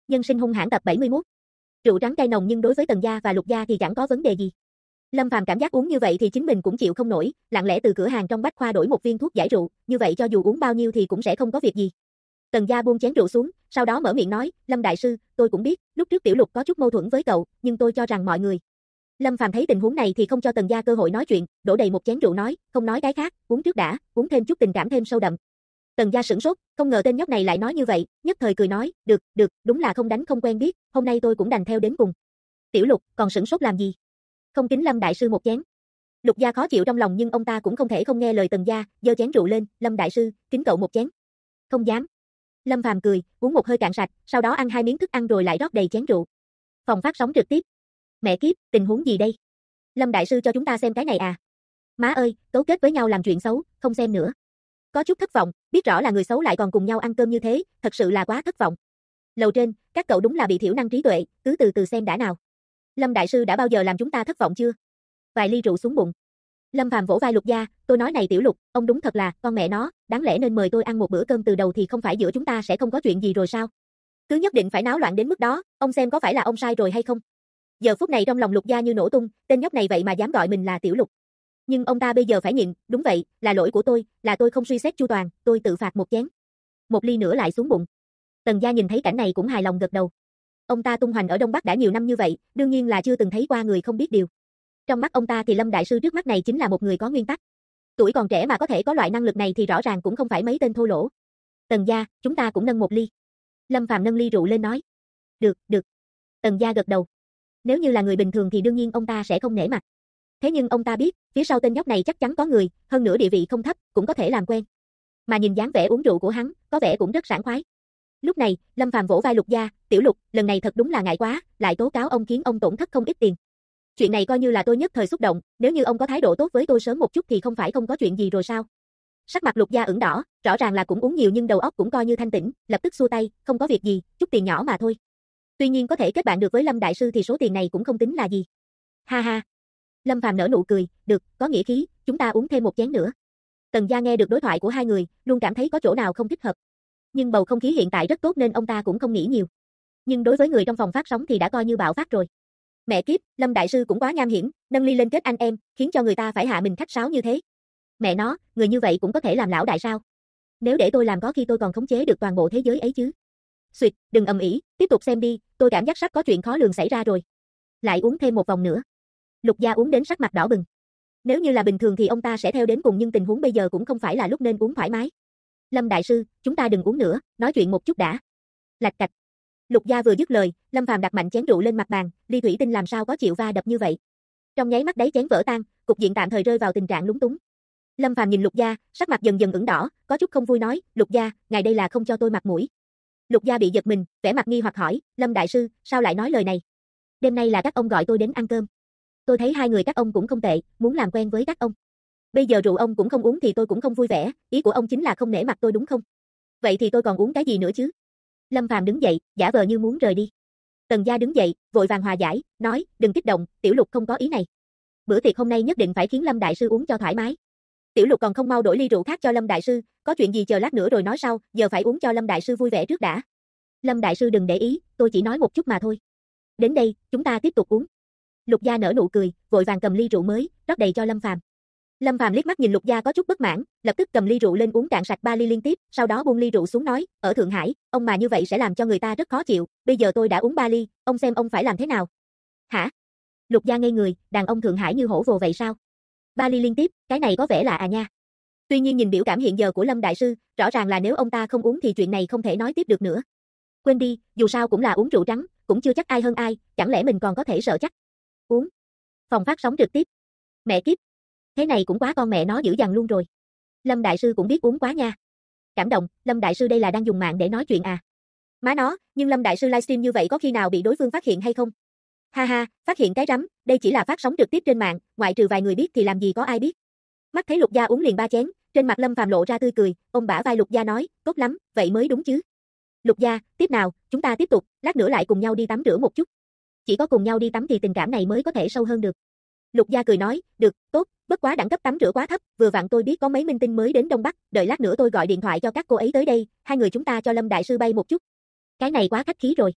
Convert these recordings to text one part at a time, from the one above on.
Nhân sinh hung hãn tập 71. Rượu trắng cay nồng nhưng đối với Tần gia và Lục gia thì chẳng có vấn đề gì. Lâm Phàm cảm giác uống như vậy thì chính mình cũng chịu không nổi, lặng lẽ từ cửa hàng trong bách khoa đổi một viên thuốc giải rượu, như vậy cho dù uống bao nhiêu thì cũng sẽ không có việc gì. Tần gia buông chén rượu xuống, sau đó mở miệng nói, Lâm đại sư, tôi cũng biết, lúc trước Tiểu Lục có chút mâu thuẫn với cậu, nhưng tôi cho rằng mọi người. Lâm Phàm thấy tình huống này thì không cho Tần gia cơ hội nói chuyện, đổ đầy một chén rượu nói, không nói cái khác, uống trước đã, uống thêm chút tình cảm thêm sâu đậm. Tần gia sửng sốt, không ngờ tên nhóc này lại nói như vậy, nhất thời cười nói, được, đúng là không đánh không quen biết, hôm nay tôi cũng đành theo đến cùng. Tiểu Lục, còn sửng sốt làm gì? Không kính Lâm đại sư một chén. Lục gia khó chịu trong lòng nhưng ông ta cũng không thể không nghe lời Tần gia, giơ chén rượu lên, Lâm đại sư, kính cậu một chén. Không dám. Lâm Phàm cười, uống một hơi cạn sạch, sau đó ăn 2 miếng thức ăn rồi lại rót đầy chén rượu. Phòng phát sóng trực tiếp. Mẹ kiếp, tình huống gì đây? Lâm đại sư cho chúng ta xem cái này à? Má ơi, cấu kết với nhau làm chuyện xấu, không xem nữa. Có chút thất vọng, biết rõ là người xấu lại còn cùng nhau ăn cơm như thế, thật sự là quá thất vọng. Lầu trên, các cậu đúng là bị thiểu năng trí tuệ, cứ từ từ xem đã nào. Lâm đại sư đã bao giờ làm chúng ta thất vọng chưa? Vài ly rượu xuống bụng. Lâm Phàm vỗ vai Lục gia, tôi nói này Tiểu Lục, ông đúng thật là, con mẹ nó, đáng lẽ nên mời tôi ăn một bữa cơm từ đầu thì không phải giữa chúng ta sẽ không có chuyện gì rồi sao? Cứ nhất định phải náo loạn đến mức đó, ông xem có phải là ông sai rồi hay không? Giờ phút này trong lòng Lục gia như nổ tung, tên nhóc này vậy mà dám gọi mình là Tiểu Lục. Nhưng ông ta bây giờ phải nhịn, đúng vậy, là lỗi của tôi, là tôi không suy xét chu toàn, tôi tự phạt một chén. Một ly nữa lại xuống bụng. Tần gia nhìn thấy cảnh này cũng hài lòng gật đầu. Ông ta tung hoành ở Đông Bắc đã nhiều năm như vậy, đương nhiên là chưa từng thấy qua người không biết điều. Trong mắt ông ta thì Lâm đại sư trước mắt này chính là một người có nguyên tắc. Tuổi còn trẻ mà có thể có loại năng lực này thì rõ ràng cũng không phải mấy tên thô lỗ. Tần gia, chúng ta cũng nâng một ly. Lâm Phàm nâng ly rượu lên nói. Được. Tần gia gật đầu. Nếu như là người bình thường thì đương nhiên ông ta sẽ không nể mặt. Thế nhưng ông ta biết, phía sau tên nhóc này chắc chắn có người, hơn nữa địa vị không thấp, cũng có thể làm quen. Mà nhìn dáng vẻ uống rượu của hắn, có vẻ cũng rất sảng khoái. Lúc này, Lâm Phàm vỗ vai Lục gia, Tiểu Lục, lần này thật đúng là ngại quá, lại tố cáo ông khiến ông tổn thất không ít tiền. Chuyện này coi như là tôi nhất thời xúc động, nếu như ông có thái độ tốt với tôi sớm một chút thì không phải không có chuyện gì rồi sao? Sắc mặt Lục gia ửng đỏ, rõ ràng là cũng uống nhiều nhưng đầu óc cũng coi như thanh tĩnh, lập tức xua tay, không có việc gì, chút tiền nhỏ mà thôi. Tuy nhiên có thể kết bạn được với Lâm đại sư thì số tiền này cũng không tính là gì. Ha ha. Lâm Phàm nở nụ cười, được, có nghĩa khí, chúng ta uống thêm một chén nữa. Tần gia nghe được đối thoại của hai người, luôn cảm thấy có chỗ nào không thích hợp. Nhưng bầu không khí hiện tại rất tốt nên ông ta cũng không nghĩ nhiều. Nhưng đối với người trong phòng phát sóng thì đã coi như bạo phát rồi. Mẹ kiếp, Lâm đại sư cũng quá nham hiểm, nâng ly lên kết anh em, khiến cho người ta phải hạ mình khách sáo như thế. Mẹ nó, người như vậy cũng có thể làm lão đại sao? Nếu để tôi làm có khi tôi còn khống chế được toàn bộ thế giới ấy chứ. Xuyệt, đừng ầm ĩ, tiếp tục xem đi, tôi cảm giác sắp có chuyện khó lường xảy ra rồi. Lại uống thêm một vòng nữa. Lục gia uống đến sắc mặt đỏ bừng. Nếu như là bình thường thì ông ta sẽ theo đến cùng nhưng tình huống bây giờ cũng không phải là lúc nên uống thoải mái. Lâm đại sư, chúng ta đừng uống nữa, nói chuyện một chút đã. Lạch cạch. Lục gia vừa dứt lời, Lâm Phàm đặt mạnh chén rượu lên mặt bàn, ly thủy tinh làm sao có chịu va đập như vậy. Trong nháy mắt đáy chén vỡ tan, cục diện tạm thời rơi vào tình trạng lúng túng. Lâm Phàm nhìn Lục gia, sắc mặt dần dần ửng đỏ, có chút không vui nói, Lục gia, ngài đây là không cho tôi mặt mũi. Lục gia bị giật mình, vẻ mặt nghi hoặc hỏi, Lâm đại sư, sao lại nói lời này? Đêm nay là các ông gọi tôi đến ăn cơm. Tôi thấy hai người các ông cũng không tệ, muốn làm quen với các ông. Bây giờ rượu ông cũng không uống thì tôi cũng không vui vẻ, ý của ông chính là không nể mặt tôi đúng không? Vậy thì tôi còn uống cái gì nữa chứ? Lâm Phàm đứng dậy, giả vờ như muốn rời đi. Tần gia đứng dậy, vội vàng hòa giải, nói, đừng kích động, Tiểu Lục không có ý này. Bữa tiệc hôm nay nhất định phải khiến Lâm đại sư uống cho thoải mái. Tiểu Lục còn không mau đổi ly rượu khác cho Lâm đại sư, có chuyện gì chờ lát nữa rồi nói sau, giờ phải uống cho Lâm đại sư vui vẻ trước đã. Lâm đại sư đừng để ý, tôi chỉ nói một chút mà thôi. Đến đây, chúng ta tiếp tục uống. Lục gia nở nụ cười, vội vàng cầm ly rượu mới, rót đầy cho Lâm Phàm. Lâm Phàm liếc mắt nhìn Lục gia có chút bất mãn, lập tức cầm ly rượu lên uống cạn sạch 3 ly liên tiếp, sau đó buông ly rượu xuống nói, ở Thượng Hải, ông mà như vậy sẽ làm cho người ta rất khó chịu, bây giờ tôi đã uống 3 ly, ông xem ông phải làm thế nào? Hả? Lục gia ngây người, đàn ông Thượng Hải như hổ vồ vậy sao? 3 ly liên tiếp, cái này có vẻ là nha. Tuy nhiên nhìn biểu cảm hiện giờ của Lâm đại sư, rõ ràng là nếu ông ta không uống thì chuyện này không thể nói tiếp được nữa. Quên đi, dù sao cũng là uống rượu trắng, cũng chưa chắc ai hơn ai, chẳng lẽ mình còn có thể sợ chắc? Uống. Phòng phát sóng trực tiếp. Mẹ kiếp. Thế này cũng quá con mẹ nó dữ dằn luôn rồi. Lâm đại sư cũng biết uống quá nha. Cảm động, Lâm đại sư đây là đang dùng mạng để nói chuyện à? Má nó, nhưng Lâm đại sư livestream như vậy có khi nào bị đối phương phát hiện hay không? Ha ha, phát hiện cái rắm, đây chỉ là phát sóng trực tiếp trên mạng, ngoại trừ vài người biết thì làm gì có ai biết. Mắt thấy Lục gia uống liền 3 chén, trên mặt Lâm Phàm lộ ra tươi cười, ông bả vai Lục gia nói, tốt lắm, vậy mới đúng chứ. Lục gia, tiếp nào, chúng ta tiếp tục, lát nữa lại cùng nhau đi tắm rửa một chút. Chỉ có cùng nhau đi tắm thì tình cảm này mới có thể sâu hơn được. Lục gia cười nói, được, tốt, bất quá đẳng cấp tắm rửa quá thấp, vừa vặn tôi biết có mấy minh tinh mới đến Đông Bắc, đợi lát nữa tôi gọi điện thoại cho các cô ấy tới đây, hai người chúng ta cho Lâm đại sư bay một chút. Cái này quá khách khí rồi.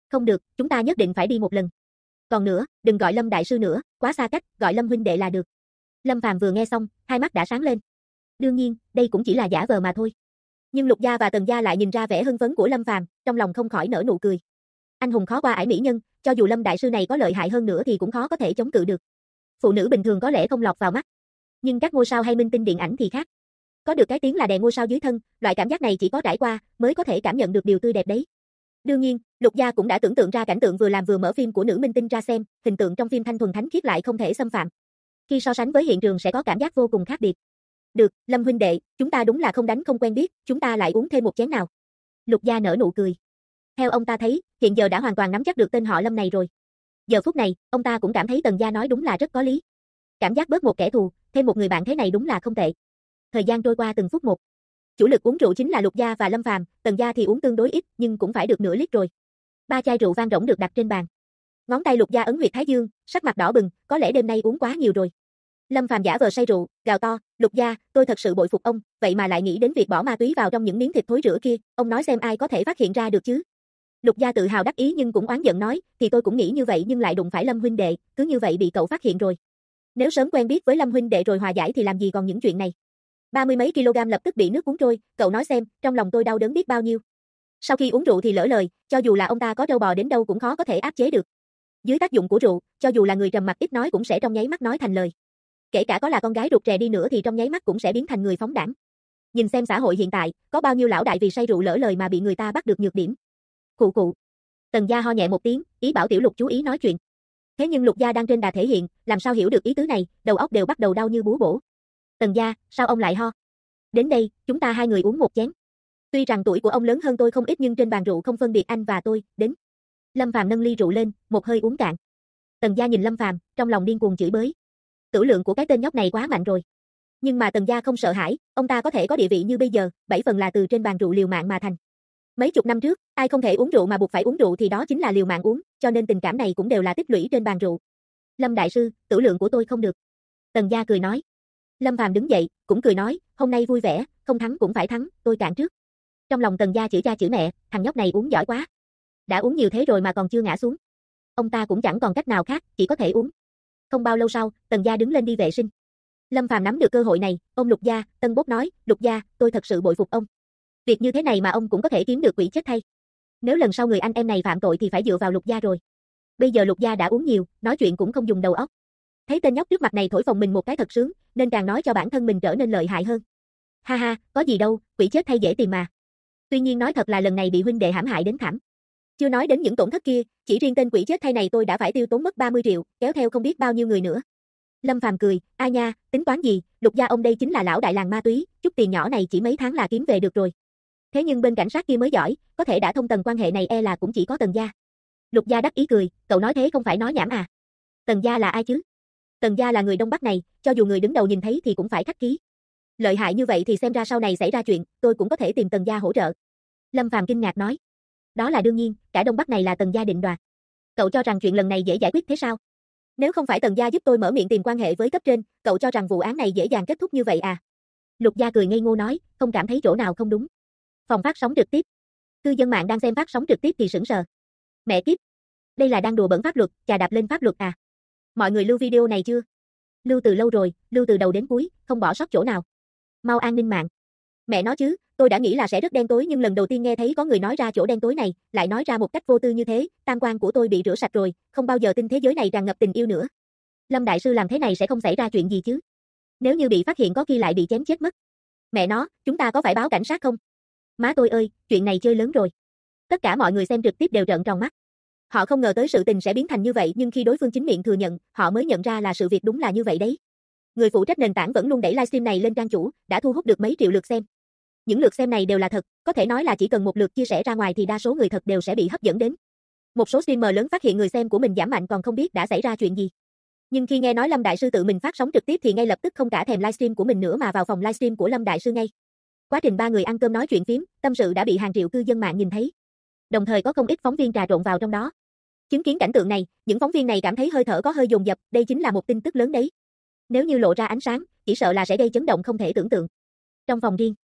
Không được, chúng ta nhất định phải đi một lần. Còn nữa, đừng gọi Lâm đại sư nữa, quá xa cách, gọi Lâm huynh đệ là được. Lâm Phàm vừa nghe xong, hai mắt đã sáng lên. Đương nhiên, đây cũng chỉ là giả vờ mà thôi. Nhưng Lục gia và Tần gia lại nhìn ra vẻ hưng phấn của Lâm Phàm, trong lòng không khỏi nở nụ cười. Anh hùng khó qua ải mỹ nhân, cho dù Lâm đại sư này có lợi hại hơn nữa thì cũng khó có thể chống cự được. Phụ nữ bình thường có lẽ không lọt vào mắt, nhưng các ngôi sao hay minh tinh điện ảnh thì khác. Có được cái tiếng là đè ngôi sao dưới thân, loại cảm giác này chỉ có trải qua mới có thể cảm nhận được điều tươi đẹp đấy. Đương nhiên, Lục gia cũng đã tưởng tượng ra cảnh tượng vừa làm vừa mở phim của nữ minh tinh ra xem, hình tượng trong phim thanh thuần thánh khiết lại không thể xâm phạm. Khi so sánh với hiện trường sẽ có cảm giác vô cùng khác biệt. Được, Lâm huynh đệ, chúng ta đúng là không đánh không quen biết, chúng ta lại uống thêm một chén nào. Lục gia nở nụ cười. Theo ông ta thấy, hiện giờ đã hoàn toàn nắm chắc được tên họ Lâm này rồi. Giờ phút này, ông ta cũng cảm thấy Tần gia nói đúng là rất có lý. Cảm giác bớt một kẻ thù, thêm một người bạn thế này đúng là không tệ. Thời gian trôi qua từng phút một. Chủ lực uống rượu chính là Lục gia và Lâm Phàm, Tần gia thì uống tương đối ít, nhưng cũng phải được nửa lít rồi. 3 chai rượu vang rỗng được đặt trên bàn. Ngón tay Lục gia ấn huyệt thái dương, sắc mặt đỏ bừng, có lẽ đêm nay uống quá nhiều rồi. Lâm Phàm giả vờ say rượu, gào to, Lục gia, tôi thật sự bội phục ông, vậy mà lại nghĩ đến việc bỏ ma túy vào trong những miếng thịt thối rữa kia, ông nói xem ai có thể phát hiện ra được chứ? Lục gia tự hào đắc ý nhưng cũng oán giận nói, thì tôi cũng nghĩ như vậy nhưng lại đụng phải Lâm huynh đệ, cứ như vậy bị cậu phát hiện rồi. Nếu sớm quen biết với Lâm huynh đệ rồi hòa giải thì làm gì còn những chuyện này. 30 mấy kg lập tức bị nước cuốn trôi, cậu nói xem, trong lòng tôi đau đớn biết bao nhiêu. Sau khi uống rượu thì lỡ lời, cho dù là ông ta có trâu bò đến đâu cũng khó có thể áp chế được. Dưới tác dụng của rượu, cho dù là người trầm mặc ít nói cũng sẽ trong nháy mắt nói thành lời. Kể cả có là con gái rụt rè đi nữa thì trong nháy mắt cũng sẽ biến thành người phóng đãng. Nhìn xem xã hội hiện tại, có bao nhiêu lão đại vì say rượu lỡ lời mà bị người ta bắt được nhược điểm. Khụ khụ. Tần gia ho nhẹ một tiếng, ý bảo Tiểu Lục chú ý nói chuyện. Thế nhưng Lục gia đang trên đà thể hiện, làm sao hiểu được ý tứ này, đầu óc đều bắt đầu đau như búa bổ. Tần gia, sao ông lại ho? Đến đây, chúng ta hai người uống một chén. Tuy rằng tuổi của ông lớn hơn tôi không ít nhưng trên bàn rượu không phân biệt anh và tôi, đến. Lâm Phàm nâng ly rượu lên, một hơi uống cạn. Tần gia nhìn Lâm Phàm, trong lòng điên cuồng chửi bới. Tử lượng của cái tên nhóc này quá mạnh rồi. Nhưng mà Tần gia không sợ hãi, ông ta có thể có địa vị như bây giờ, 7 phần là từ trên bàn rượu liều mạng mà thành. Mấy chục năm trước, ai không thể uống rượu mà buộc phải uống rượu thì đó chính là liều mạng uống, cho nên tình cảm này cũng đều là tích lũy trên bàn rượu. Lâm đại sư, tử lượng của tôi không được. Tần gia cười nói. Lâm Phàm đứng dậy, cũng cười nói, hôm nay vui vẻ, không thắng cũng phải thắng, tôi cạn trước. Trong lòng Tần gia chửi cha chửi mẹ, thằng nhóc này uống giỏi quá. Đã uống nhiều thế rồi mà còn chưa ngã xuống. Ông ta cũng chẳng còn cách nào khác, chỉ có thể uống. Không bao lâu sau, Tần gia đứng lên đi vệ sinh. Lâm Phàm nắm được cơ hội này, ôm Lục gia, tân bốc nói, Lục gia, tôi thật sự bội phục ông. Việc như thế này mà ông cũng có thể kiếm được quỷ chết thay. Nếu lần sau người anh em này phạm tội thì phải dựa vào Lục gia rồi. Bây giờ Lục gia đã uống nhiều, nói chuyện cũng không dùng đầu óc. Thấy tên nhóc trước mặt này thổi phồng mình một cái thật sướng, nên càng nói cho bản thân mình trở nên lợi hại hơn. Ha ha, có gì đâu, quỷ chết thay dễ tìm mà. Tuy nhiên nói thật là lần này bị huynh đệ hãm hại đến thảm. Chưa nói đến những tổn thất kia, chỉ riêng tên quỷ chết thay này tôi đã phải tiêu tốn mất 30 triệu, kéo theo không biết bao nhiêu người nữa. Lâm Phàm cười, ai nha, tính toán gì, Lục gia ông đây chính là lão đại làng ma túy, chút tiền nhỏ này chỉ mấy tháng là kiếm về được rồi. Thế nhưng bên cảnh sát kia mới giỏi, có thể đã thông tầng quan hệ này e là cũng chỉ có Tần gia. Lục gia đắc ý cười, cậu nói thế không phải nói nhảm à? Tần gia là ai chứ? Tần gia là người Đông Bắc này, cho dù người đứng đầu nhìn thấy thì cũng phải khách khí. Lợi hại như vậy thì xem ra sau này xảy ra chuyện, tôi cũng có thể tìm Tần gia hỗ trợ. Lâm Phàm kinh ngạc nói. Đó là đương nhiên, cả Đông Bắc này là Tần gia định đoạt. Cậu cho rằng chuyện lần này dễ giải quyết thế sao? Nếu không phải Tần gia giúp tôi mở miệng tìm quan hệ với cấp trên, cậu cho rằng vụ án này dễ dàng kết thúc như vậy à? Lục gia cười ngây ngô nói, không cảm thấy chỗ nào không đúng. Phòng phát sóng trực tiếp. Cư dân mạng đang xem phát sóng trực tiếp thì sững sờ. Mẹ kiếp, đây là đang đùa bẩn pháp luật, chà đạp lên pháp luật à? Mọi người lưu video này chưa? Lưu từ lâu rồi, lưu từ đầu đến cuối, không bỏ sót chỗ nào. Mau an ninh mạng. Mẹ nói chứ, tôi đã nghĩ là sẽ rất đen tối nhưng lần đầu tiên nghe thấy có người nói ra chỗ đen tối này, lại nói ra một cách vô tư như thế, tam quan của tôi bị rửa sạch rồi, không bao giờ tin thế giới này tràn ngập tình yêu nữa. Lâm đại sư làm thế này sẽ không xảy ra chuyện gì chứ? Nếu như bị phát hiện có khi lại bị chém chết mất. Mẹ nó, chúng ta có phải báo cảnh sát không? Má tôi ơi, chuyện này chơi lớn rồi. Tất cả mọi người xem trực tiếp đều trợn tròn mắt. Họ không ngờ tới sự tình sẽ biến thành như vậy nhưng khi đối phương chính miệng thừa nhận, họ mới nhận ra là sự việc đúng là như vậy đấy. Người phụ trách nền tảng vẫn luôn đẩy livestream này lên trang chủ, đã thu hút được mấy triệu lượt xem. Những lượt xem này đều là thật, có thể nói là chỉ cần một lượt chia sẻ ra ngoài thì đa số người thật đều sẽ bị hấp dẫn đến. Một số streamer lớn phát hiện người xem của mình giảm mạnh còn không biết đã xảy ra chuyện gì. Nhưng khi nghe nói Lâm đại sư tự mình phát sóng trực tiếp thì ngay lập tức không cả thèm livestream của mình nữa mà vào phòng livestream của Lâm đại sư ngay. Quá trình ba người ăn cơm nói chuyện phím, tâm sự đã bị hàng triệu cư dân mạng nhìn thấy. Đồng thời có không ít phóng viên trà trộn vào trong đó. Chứng kiến cảnh tượng này, những phóng viên này cảm thấy hơi thở có hơi dồn dập, đây chính là một tin tức lớn đấy. Nếu như lộ ra ánh sáng, chỉ sợ là sẽ gây chấn động không thể tưởng tượng. Trong phòng riêng,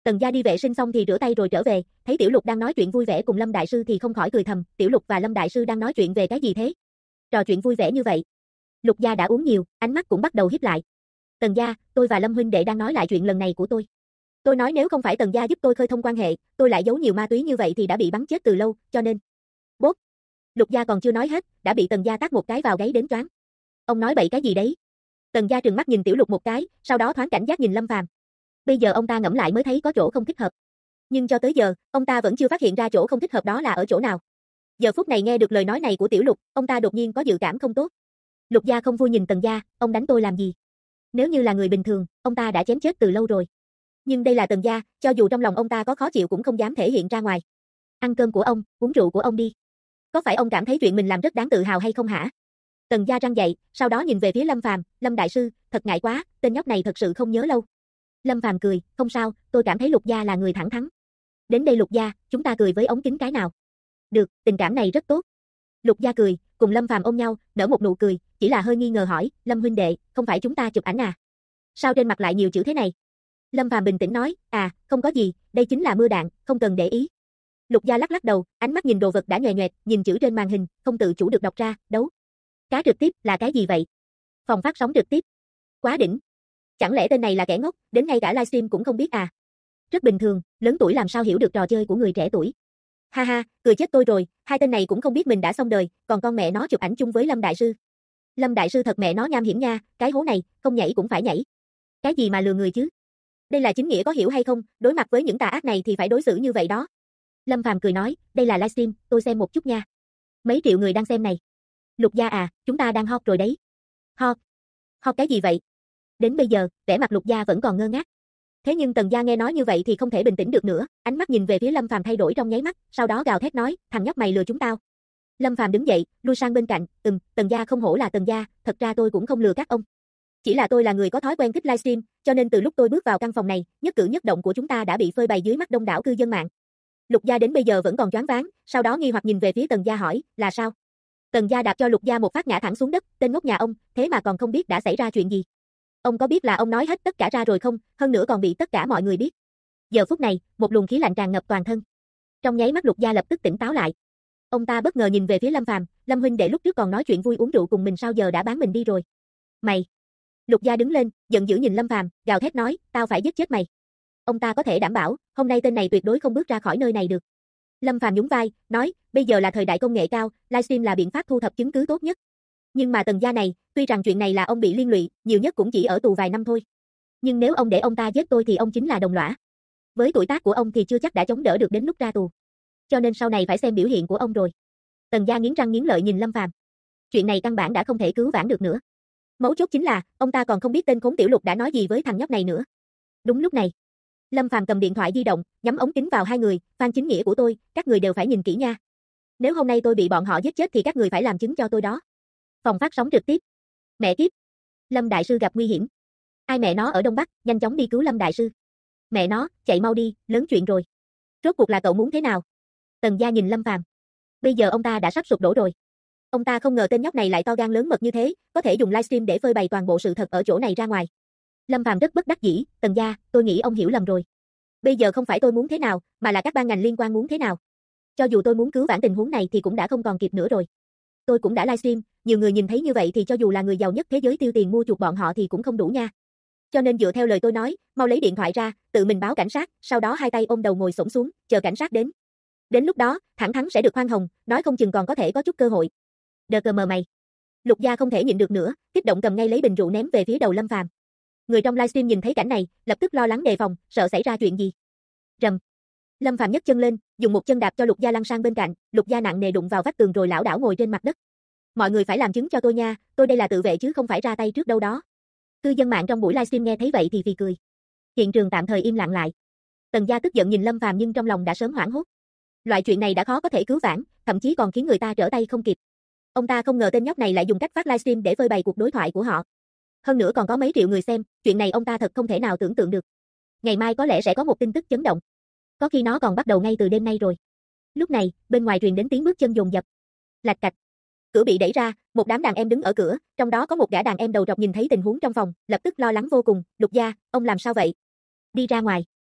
Tần gia đi vệ sinh xong thì rửa tay rồi trở về, thấy Tiểu Lục đang nói chuyện vui vẻ cùng Lâm đại sư thì không khỏi cười thầm, Tiểu Lục và Lâm đại sư đang nói chuyện về cái gì thế? Trò chuyện vui vẻ như vậy. Lục gia đã uống nhiều, ánh mắt cũng bắt đầu híp lại. Tần gia, tôi và Lâm huynh đệ đang nói lại chuyện lần này của tôi. Tôi nói nếu không phải Tần gia giúp tôi khơi thông quan hệ, tôi lại giấu nhiều ma túy như vậy thì đã bị bắn chết từ lâu, cho nên. Bốp. Lục gia còn chưa nói hết, đã bị Tần gia tát một cái vào gáy đến choáng. Ông nói bậy cái gì đấy? Tần gia trừng mắt nhìn Tiểu Lục một cái, sau đó thoáng cảnh giác nhìn Lâm Phàm. Bây giờ ông ta ngẫm lại mới thấy có chỗ không thích hợp. Nhưng cho tới giờ, ông ta vẫn chưa phát hiện ra chỗ không thích hợp đó là ở chỗ nào. Giờ phút này nghe được lời nói này của Tiểu Lục, ông ta đột nhiên có dự cảm không tốt. Lục gia không vui nhìn Tần gia, ông đánh tôi làm gì? Nếu như là người bình thường, ông ta đã chém chết từ lâu rồi. Nhưng đây là Tần gia, cho dù trong lòng ông ta có khó chịu cũng không dám thể hiện ra ngoài. Ăn cơm của ông, uống rượu của ông đi. Có phải ông cảm thấy chuyện mình làm rất đáng tự hào hay không hả? Tần gia răng dậy, sau đó nhìn về phía Lâm Phàm, Lâm đại sư, thật ngại quá, tên nhóc này thật sự không nhớ lâu. Lâm Phàm cười, không sao, tôi cảm thấy Lục gia là người thẳng thắn. Đến đây Lục gia, chúng ta cười với ống kính cái nào? Được, tình cảm này rất tốt. Lục gia cười, cùng Lâm Phàm ôm nhau, nở một nụ cười, chỉ là hơi nghi ngờ hỏi, Lâm huynh đệ, không phải chúng ta chụp ảnh à? Sao trên mặt lại nhiều chữ thế này? Lâm Phàm bình tĩnh nói, không có gì, đây chính là mưa đạn, không cần để ý. Lục gia lắc lắc đầu, ánh mắt nhìn đồ vật đã nhòe nhoẹt, nhìn chữ trên màn hình, không tự chủ được đọc ra, đấu. Cá trực tiếp là cái gì vậy? Phòng phát sóng trực tiếp. Quá đỉnh. Chẳng lẽ tên này là kẻ ngốc, đến ngay cả livestream cũng không biết à? Rất bình thường, lớn tuổi làm sao hiểu được trò chơi của người trẻ tuổi. Ha ha, cười chết tôi rồi, hai tên này cũng không biết mình đã xong đời, còn con mẹ nó chụp ảnh chung với Lâm đại sư. Lâm đại sư thật mẹ nó nham hiểm nha, cái hố này, không nhảy cũng phải nhảy. Cái gì mà lừa người chứ? Đây là chính nghĩa có hiểu hay không, đối mặt với những tà ác này thì phải đối xử như vậy đó. Lâm Phàm cười nói, đây là livestream, tôi xem một chút nha. Mấy triệu người đang xem này. Lục gia à, chúng ta đang hot rồi đấy. Hot? Hot cái gì vậy? Đến bây giờ, vẻ mặt Lục gia vẫn còn ngơ ngác. Thế nhưng Tần gia nghe nói như vậy thì không thể bình tĩnh được nữa, ánh mắt nhìn về phía Lâm Phàm thay đổi trong nháy mắt, sau đó gào thét nói, thằng nhóc mày lừa chúng tao. Lâm Phàm đứng dậy, lui sang bên cạnh, Tần gia không hổ là Tần gia, thật ra tôi cũng không lừa các ông. Chỉ là tôi là người có thói quen thích livestream, cho nên từ lúc tôi bước vào căn phòng này, nhất cử nhất động của chúng ta đã bị phơi bày dưới mắt đông đảo cư dân mạng. Lục gia đến bây giờ vẫn còn choáng váng, sau đó nghi hoặc nhìn về phía Tần gia hỏi, là sao? Tần gia đạp cho Lục gia một phát ngã thẳng xuống đất, tên ngốc nhà ông, thế mà còn không biết đã xảy ra chuyện gì. Ông có biết là ông nói hết tất cả ra rồi không, hơn nữa còn bị tất cả mọi người biết. Giờ phút này, một luồng khí lạnh tràn ngập toàn thân. Trong nháy mắt Lục gia lập tức tỉnh táo lại. Ông ta bất ngờ nhìn về phía Lâm Phàm, Lâm huynh đệ lúc trước còn nói chuyện vui uống rượu cùng mình sao giờ đã bán mình đi rồi. Mày! Lục gia đứng lên, giận dữ nhìn Lâm Phàm, gào thét nói, tao phải giết chết mày. Ông ta có thể đảm bảo, hôm nay tên này tuyệt đối không bước ra khỏi nơi này được. Lâm Phàm nhún vai, nói, bây giờ là thời đại công nghệ cao, livestream là biện pháp thu thập chứng cứ tốt nhất. Nhưng mà Tần gia này, tuy rằng chuyện này là ông bị liên lụy, nhiều nhất cũng chỉ ở tù vài năm thôi. Nhưng nếu ông để ông ta giết tôi thì ông chính là đồng lõa. Với tuổi tác của ông thì chưa chắc đã chống đỡ được đến lúc ra tù. Cho nên sau này phải xem biểu hiện của ông rồi. Tần gia nghiến răng nghiến lợi nhìn Lâm Phàm. Chuyện này căn bản đã không thể cứu vãn được nữa. Mấu chốt chính là, ông ta còn không biết tên khốn Tiểu Lục đã nói gì với thằng nhóc này nữa. Đúng lúc này, Lâm Phàm cầm điện thoại di động, nhắm ống kính vào hai người, fan chính nghĩa của tôi, các người đều phải nhìn kỹ nha. Nếu hôm nay tôi bị bọn họ giết chết thì các người phải làm chứng cho tôi đó. Phòng phát sóng trực tiếp. Mẹ kiếp. Lâm đại sư gặp nguy hiểm. Ai mẹ nó ở Đông Bắc, nhanh chóng đi cứu Lâm đại sư. Mẹ nó, chạy mau đi, lớn chuyện rồi. Rốt cuộc là cậu muốn thế nào? Tần gia nhìn Lâm Phàm. Bây giờ ông ta đã sắp sụp đổ rồi. Ông ta không ngờ tên nhóc này lại to gan lớn mật như thế, có thể dùng livestream để phơi bày toàn bộ sự thật ở chỗ này ra ngoài. Lâm Phàm rất bất đắc dĩ, Tần gia, tôi nghĩ ông hiểu lầm rồi. Bây giờ không phải tôi muốn thế nào, mà là các ban ngành liên quan muốn thế nào. Cho dù tôi muốn cứu vãn tình huống này thì cũng đã không còn kịp nữa rồi. Tôi cũng đã livestream, nhiều người nhìn thấy như vậy thì cho dù là người giàu nhất thế giới tiêu tiền mua chuộc bọn họ thì cũng không đủ nha. Cho nên dựa theo lời tôi nói, mau lấy điện thoại ra, tự mình báo cảnh sát, sau đó hai tay ôm đầu ngồi xổm xuống, chờ cảnh sát đến. Đến lúc đó, thẳng thắn sẽ được khoan hồng, nói không chừng còn có thể có chút cơ hội. Đờ cờ mờ mày. Lục gia không thể nhịn được nữa, kích động cầm ngay lấy bình rượu ném về phía đầu Lâm Phàm. Người trong livestream nhìn thấy cảnh này, lập tức lo lắng đề phòng, sợ xảy ra chuyện gì. Rầm. Lâm Phàm nhấc chân lên, dùng một chân đạp cho Lục gia lăn sang bên cạnh, Lục gia nặng nề đụng vào vách tường rồi lảo đảo ngồi trên mặt đất. Mọi người phải làm chứng cho tôi nha, tôi đây là tự vệ chứ không phải ra tay trước đâu đó. Cư dân mạng trong buổi livestream nghe thấy vậy thì phì cười. Hiện trường tạm thời im lặng lại. Tần gia tức giận nhìn Lâm Phàm nhưng trong lòng đã sớm hoảng hốt. Loại chuyện này đã khó có thể cứu vãn, thậm chí còn khiến người ta trở tay không kịp. Ông ta không ngờ tên nhóc này lại dùng cách phát livestream để phơi bày cuộc đối thoại của họ. Hơn nữa còn có mấy triệu người xem, chuyện này ông ta thật không thể nào tưởng tượng được. Ngày mai có lẽ sẽ có một tin tức chấn động. Có khi nó còn bắt đầu ngay từ đêm nay rồi. Lúc này, bên ngoài truyền đến tiếng bước chân dồn dập. Lạch cạch. Cửa bị đẩy ra, một đám đàn em đứng ở cửa, trong đó có một gã đàn em đầu trọc nhìn thấy tình huống trong phòng, lập tức lo lắng vô cùng, Lục gia, ông làm sao vậy? Đi ra ngoài.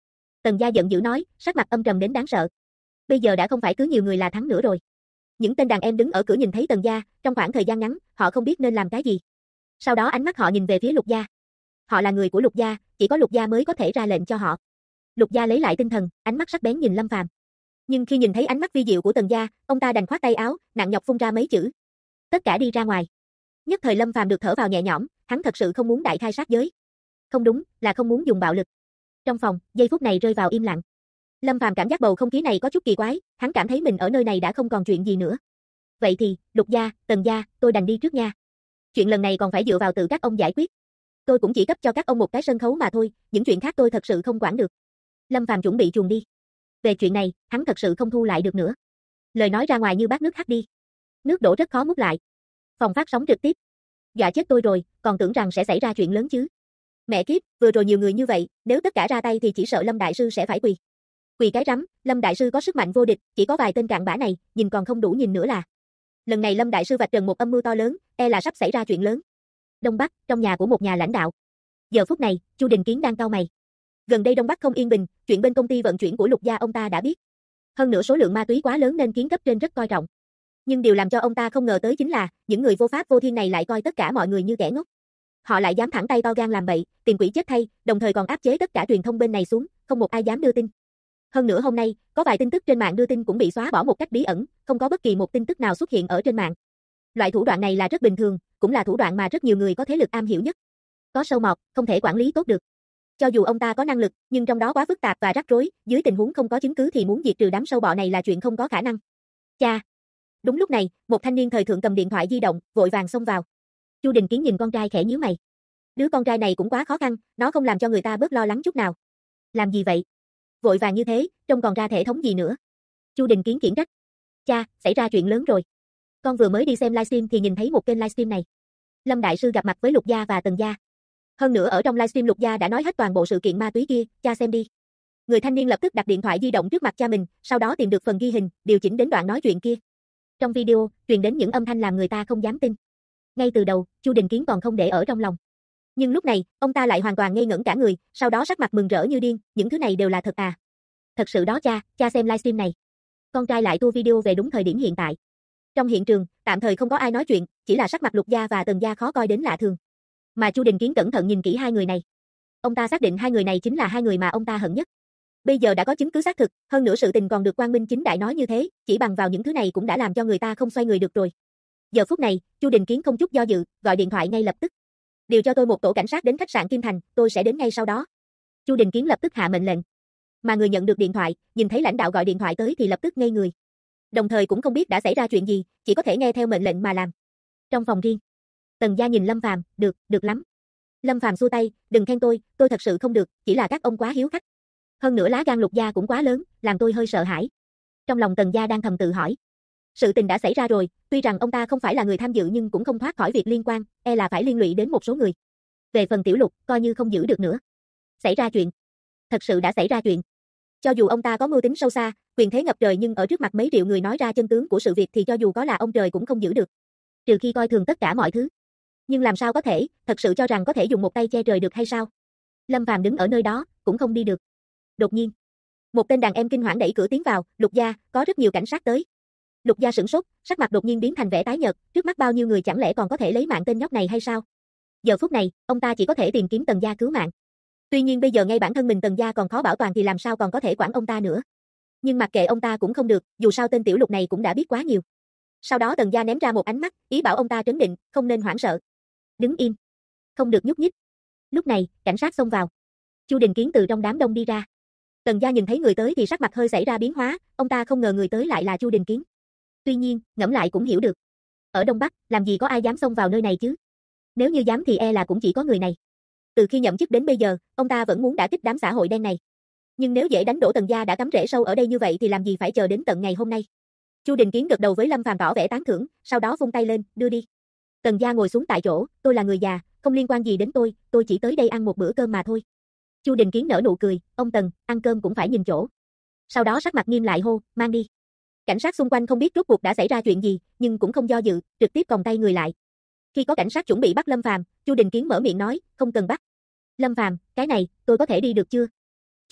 Tần Gia giận dữ nói, sắc mặt âm trầm đến đáng sợ. Bây giờ đã không phải cứ nhiều người là thắng nữa rồi. Những tên đàn em đứng ở cửa nhìn thấy Tần Gia, trong khoảng thời gian ngắn, họ không biết nên làm cái gì. Sau đó ánh mắt họ nhìn về phía Lục Gia. Họ là người của Lục Gia, chỉ có Lục Gia mới có thể ra lệnh cho họ. Lục Gia lấy lại tinh thần, ánh mắt sắc bén nhìn Lâm Phàm. Nhưng khi nhìn thấy ánh mắt vi diệu của Tần Gia, ông ta đành khoát tay áo, nặng nhọc phun ra mấy chữ. Tất cả đi ra ngoài. Nhất thời Lâm Phàm được thở vào nhẹ nhõm, hắn thật sự không muốn đại khai sát giới. Không đúng, là không muốn dùng bạo lực. Trong phòng, giây phút này rơi vào im lặng. Lâm Phàm cảm giác bầu không khí này có chút kỳ quái, hắn cảm thấy mình ở nơi này đã không còn chuyện gì nữa. Vậy thì, Lục Gia, Tần Gia, tôi đành đi trước nha. Chuyện lần này còn phải dựa vào tự các ông giải quyết. Tôi cũng chỉ cấp cho các ông một cái sân khấu mà thôi, những chuyện khác tôi thật sự không quản được. Lâm Phàm chuẩn bị chuồn đi. Về chuyện này, hắn thật sự không thu lại được nữa. Lời nói ra ngoài như bát nước hắt đi. Nước đổ rất khó múc lại. Phòng phát sóng trực tiếp. Dọa chết tôi rồi, còn tưởng rằng sẽ xảy ra chuyện lớn chứ. Mẹ kiếp, vừa rồi nhiều người như vậy, nếu tất cả ra tay thì chỉ sợ Lâm Đại Sư sẽ phải quỳ. Quỳ cái rắm, Lâm Đại Sư có sức mạnh vô địch, chỉ có vài tên cặn bã này, nhìn còn không đủ nhìn nữa là. Lần này Lâm Đại Sư vạch trần một âm mưu to lớn, là sắp xảy ra chuyện lớn. Đông Bắc, trong nhà của một nhà lãnh đạo. Giờ phút này, Chu Đình Kiến đang cau mày. Gần đây Đông Bắc không yên bình, chuyện bên công ty vận chuyển của Lục Gia ông ta đã biết. Hơn nữa số lượng ma túy quá lớn nên Kiến cấp trên rất coi trọng. Nhưng điều làm cho ông ta không ngờ tới chính là, những người vô pháp vô thiên này lại coi tất cả mọi người như kẻ ngốc. Họ lại dám thẳng tay to gan làm bậy, tiền quỷ chết thay, đồng thời còn áp chế tất cả truyền thông bên này xuống, không một ai dám đưa tin. Hơn nữa hôm nay, có vài tin tức trên mạng đưa tin cũng bị xóa bỏ một cách bí ẩn, không có bất kỳ một tin tức nào xuất hiện ở trên mạng. Loại thủ đoạn này là rất bình thường, cũng là thủ đoạn mà rất nhiều người có thế lực am hiểu nhất. Có sâu mọt, không thể quản lý tốt được. Cho dù ông ta có năng lực, nhưng trong đó quá phức tạp và rắc rối, dưới tình huống không có chứng cứ thì muốn diệt trừ đám sâu bọ này là chuyện không có khả năng. Cha. Đúng lúc này, một thanh niên thời thượng cầm điện thoại di động, vội vàng xông vào. Chu Đình Kiến nhìn con trai khẽ nhíu mày. Đứa con trai này cũng quá khó khăn, nó không làm cho người ta bớt lo lắng chút nào. Làm gì vậy? Vội vàng như thế, trông còn ra thể thống gì nữa. Chu Đình Kiến khiển trách. Cha, xảy ra chuyện lớn rồi. Con vừa mới đi xem livestream thì nhìn thấy một kênh livestream này. Lâm Đại Sư gặp mặt với Lục Gia và Tần Gia. Hơn nữa ở trong livestream Lục Gia đã nói hết toàn bộ sự kiện ma túy kia, cha xem đi. Người thanh niên lập tức đặt điện thoại di động trước mặt cha mình, sau đó tìm được phần ghi hình, điều chỉnh đến đoạn nói chuyện kia. Trong video, truyền đến những âm thanh làm người ta không dám tin. Ngay từ đầu, Chu Đình Kiến còn không để ở trong lòng. Nhưng lúc này, ông ta lại hoàn toàn ngây ngẩn cả người, sau đó sắc mặt mừng rỡ như điên, những thứ này đều là thật à? Thật sự đó cha xem livestream này. Con trai lại tua video về đúng thời điểm hiện tại. Trong hiện trường, tạm thời không có ai nói chuyện, chỉ là sắc mặt Lục Gia và Tần Gia khó coi đến lạ thường. Mà Chu Đình Kiến cẩn thận nhìn kỹ hai người này. Ông ta xác định hai người này chính là hai người mà ông ta hận nhất. Bây giờ đã có chứng cứ xác thực, hơn nữa sự tình còn được quang minh chính đại nói như thế, chỉ bằng vào những thứ này cũng đã làm cho người ta không xoay người được rồi. Giờ phút này, Chu Đình Kiến không chút do dự, gọi điện thoại ngay lập tức. Điều cho tôi một tổ cảnh sát đến khách sạn Kim Thành, tôi sẽ đến ngay sau đó. Chu Đình Kiến lập tức hạ mệnh lệnh. Mà người nhận được điện thoại, nhìn thấy lãnh đạo gọi điện thoại tới thì lập tức ngây người. Đồng thời cũng không biết đã xảy ra chuyện gì, chỉ có thể nghe theo mệnh lệnh mà làm. Trong phòng riêng, Tần Gia nhìn Lâm Phàm, được lắm. Lâm Phàm xua tay, đừng khen tôi thật sự không được, chỉ là các ông quá hiếu khách. Hơn nữa lá gan Lục Gia cũng quá lớn, làm tôi hơi sợ hãi. Trong lòng Tần Gia đang thầm tự hỏi. Sự tình đã xảy ra rồi, tuy rằng ông ta không phải là người tham dự nhưng cũng không thoát khỏi việc liên quan, là phải liên lụy đến một số người. Về phần Tiểu Lục, coi như không giữ được nữa. Xảy ra chuyện. Thật sự đã xảy ra chuyện. Cho dù ông ta có mưu tính sâu xa, quyền thế ngập trời nhưng ở trước mặt mấy triệu người nói ra chân tướng của sự việc thì cho dù có là ông trời cũng không giữ được. Trừ khi coi thường tất cả mọi thứ. Nhưng làm sao có thể, thật sự cho rằng có thể dùng một tay che trời được hay sao? Lâm Phàm đứng ở nơi đó, cũng không đi được. Đột nhiên, một tên đàn em kinh hoảng đẩy cửa tiến vào, Lục Gia, có rất nhiều cảnh sát tới. Lục Gia sửng sốt, sắc mặt đột nhiên biến thành vẻ tái nhợt, trước mắt bao nhiêu người chẳng lẽ còn có thể lấy mạng tên nhóc này hay sao? Giờ phút này, ông ta chỉ có thể tìm kiếm Tần Gia cứu mạng. Tuy nhiên bây giờ ngay bản thân mình Tần Gia còn khó bảo toàn thì làm sao còn có thể quản ông ta nữa. Nhưng mặc kệ ông ta cũng không được, dù sao tên Tiểu Lục này cũng đã biết quá nhiều. Sau đó Tần Gia ném ra một ánh mắt, ý bảo ông ta trấn định, không nên hoảng sợ. Đứng im, không được nhúc nhích. Lúc này, cảnh sát xông vào. Chu Đình Kiến từ trong đám đông đi ra. Tần Gia nhìn thấy người tới thì sắc mặt hơi xảy ra biến hóa, ông ta không ngờ người tới lại là Chu Đình Kiến. Tuy nhiên, ngẫm lại cũng hiểu được. Ở Đông Bắc, làm gì có ai dám xông vào nơi này chứ? Nếu như dám thì là cũng chỉ có người này. Từ khi nhậm chức đến bây giờ, ông ta vẫn muốn đả kích đám xã hội đen này. Nhưng nếu dễ đánh đổ Tần Gia đã cắm rễ sâu ở đây như vậy thì làm gì phải chờ đến tận ngày hôm nay. Chu Đình Kiến gật đầu với Lâm Phàm tỏ vẻ tán thưởng, sau đó vung tay lên, đưa đi. Tần Gia ngồi xuống tại chỗ, tôi là người già, không liên quan gì đến tôi chỉ tới đây ăn một bữa cơm mà thôi. Chu Đình Kiến nở nụ cười, ông Tần, ăn cơm cũng phải nhìn chỗ. Sau đó sắc mặt nghiêm lại hô, mang đi. Cảnh sát xung quanh không biết rốt cuộc đã xảy ra chuyện gì, nhưng cũng không do dự, trực tiếp còng tay người lại. Khi có cảnh sát chuẩn bị bắt Lâm Phàm, Chu Đình Kiến mở miệng nói, không cần bắt. Lâm Phàm, cái này, tôi có thể đi được chưa?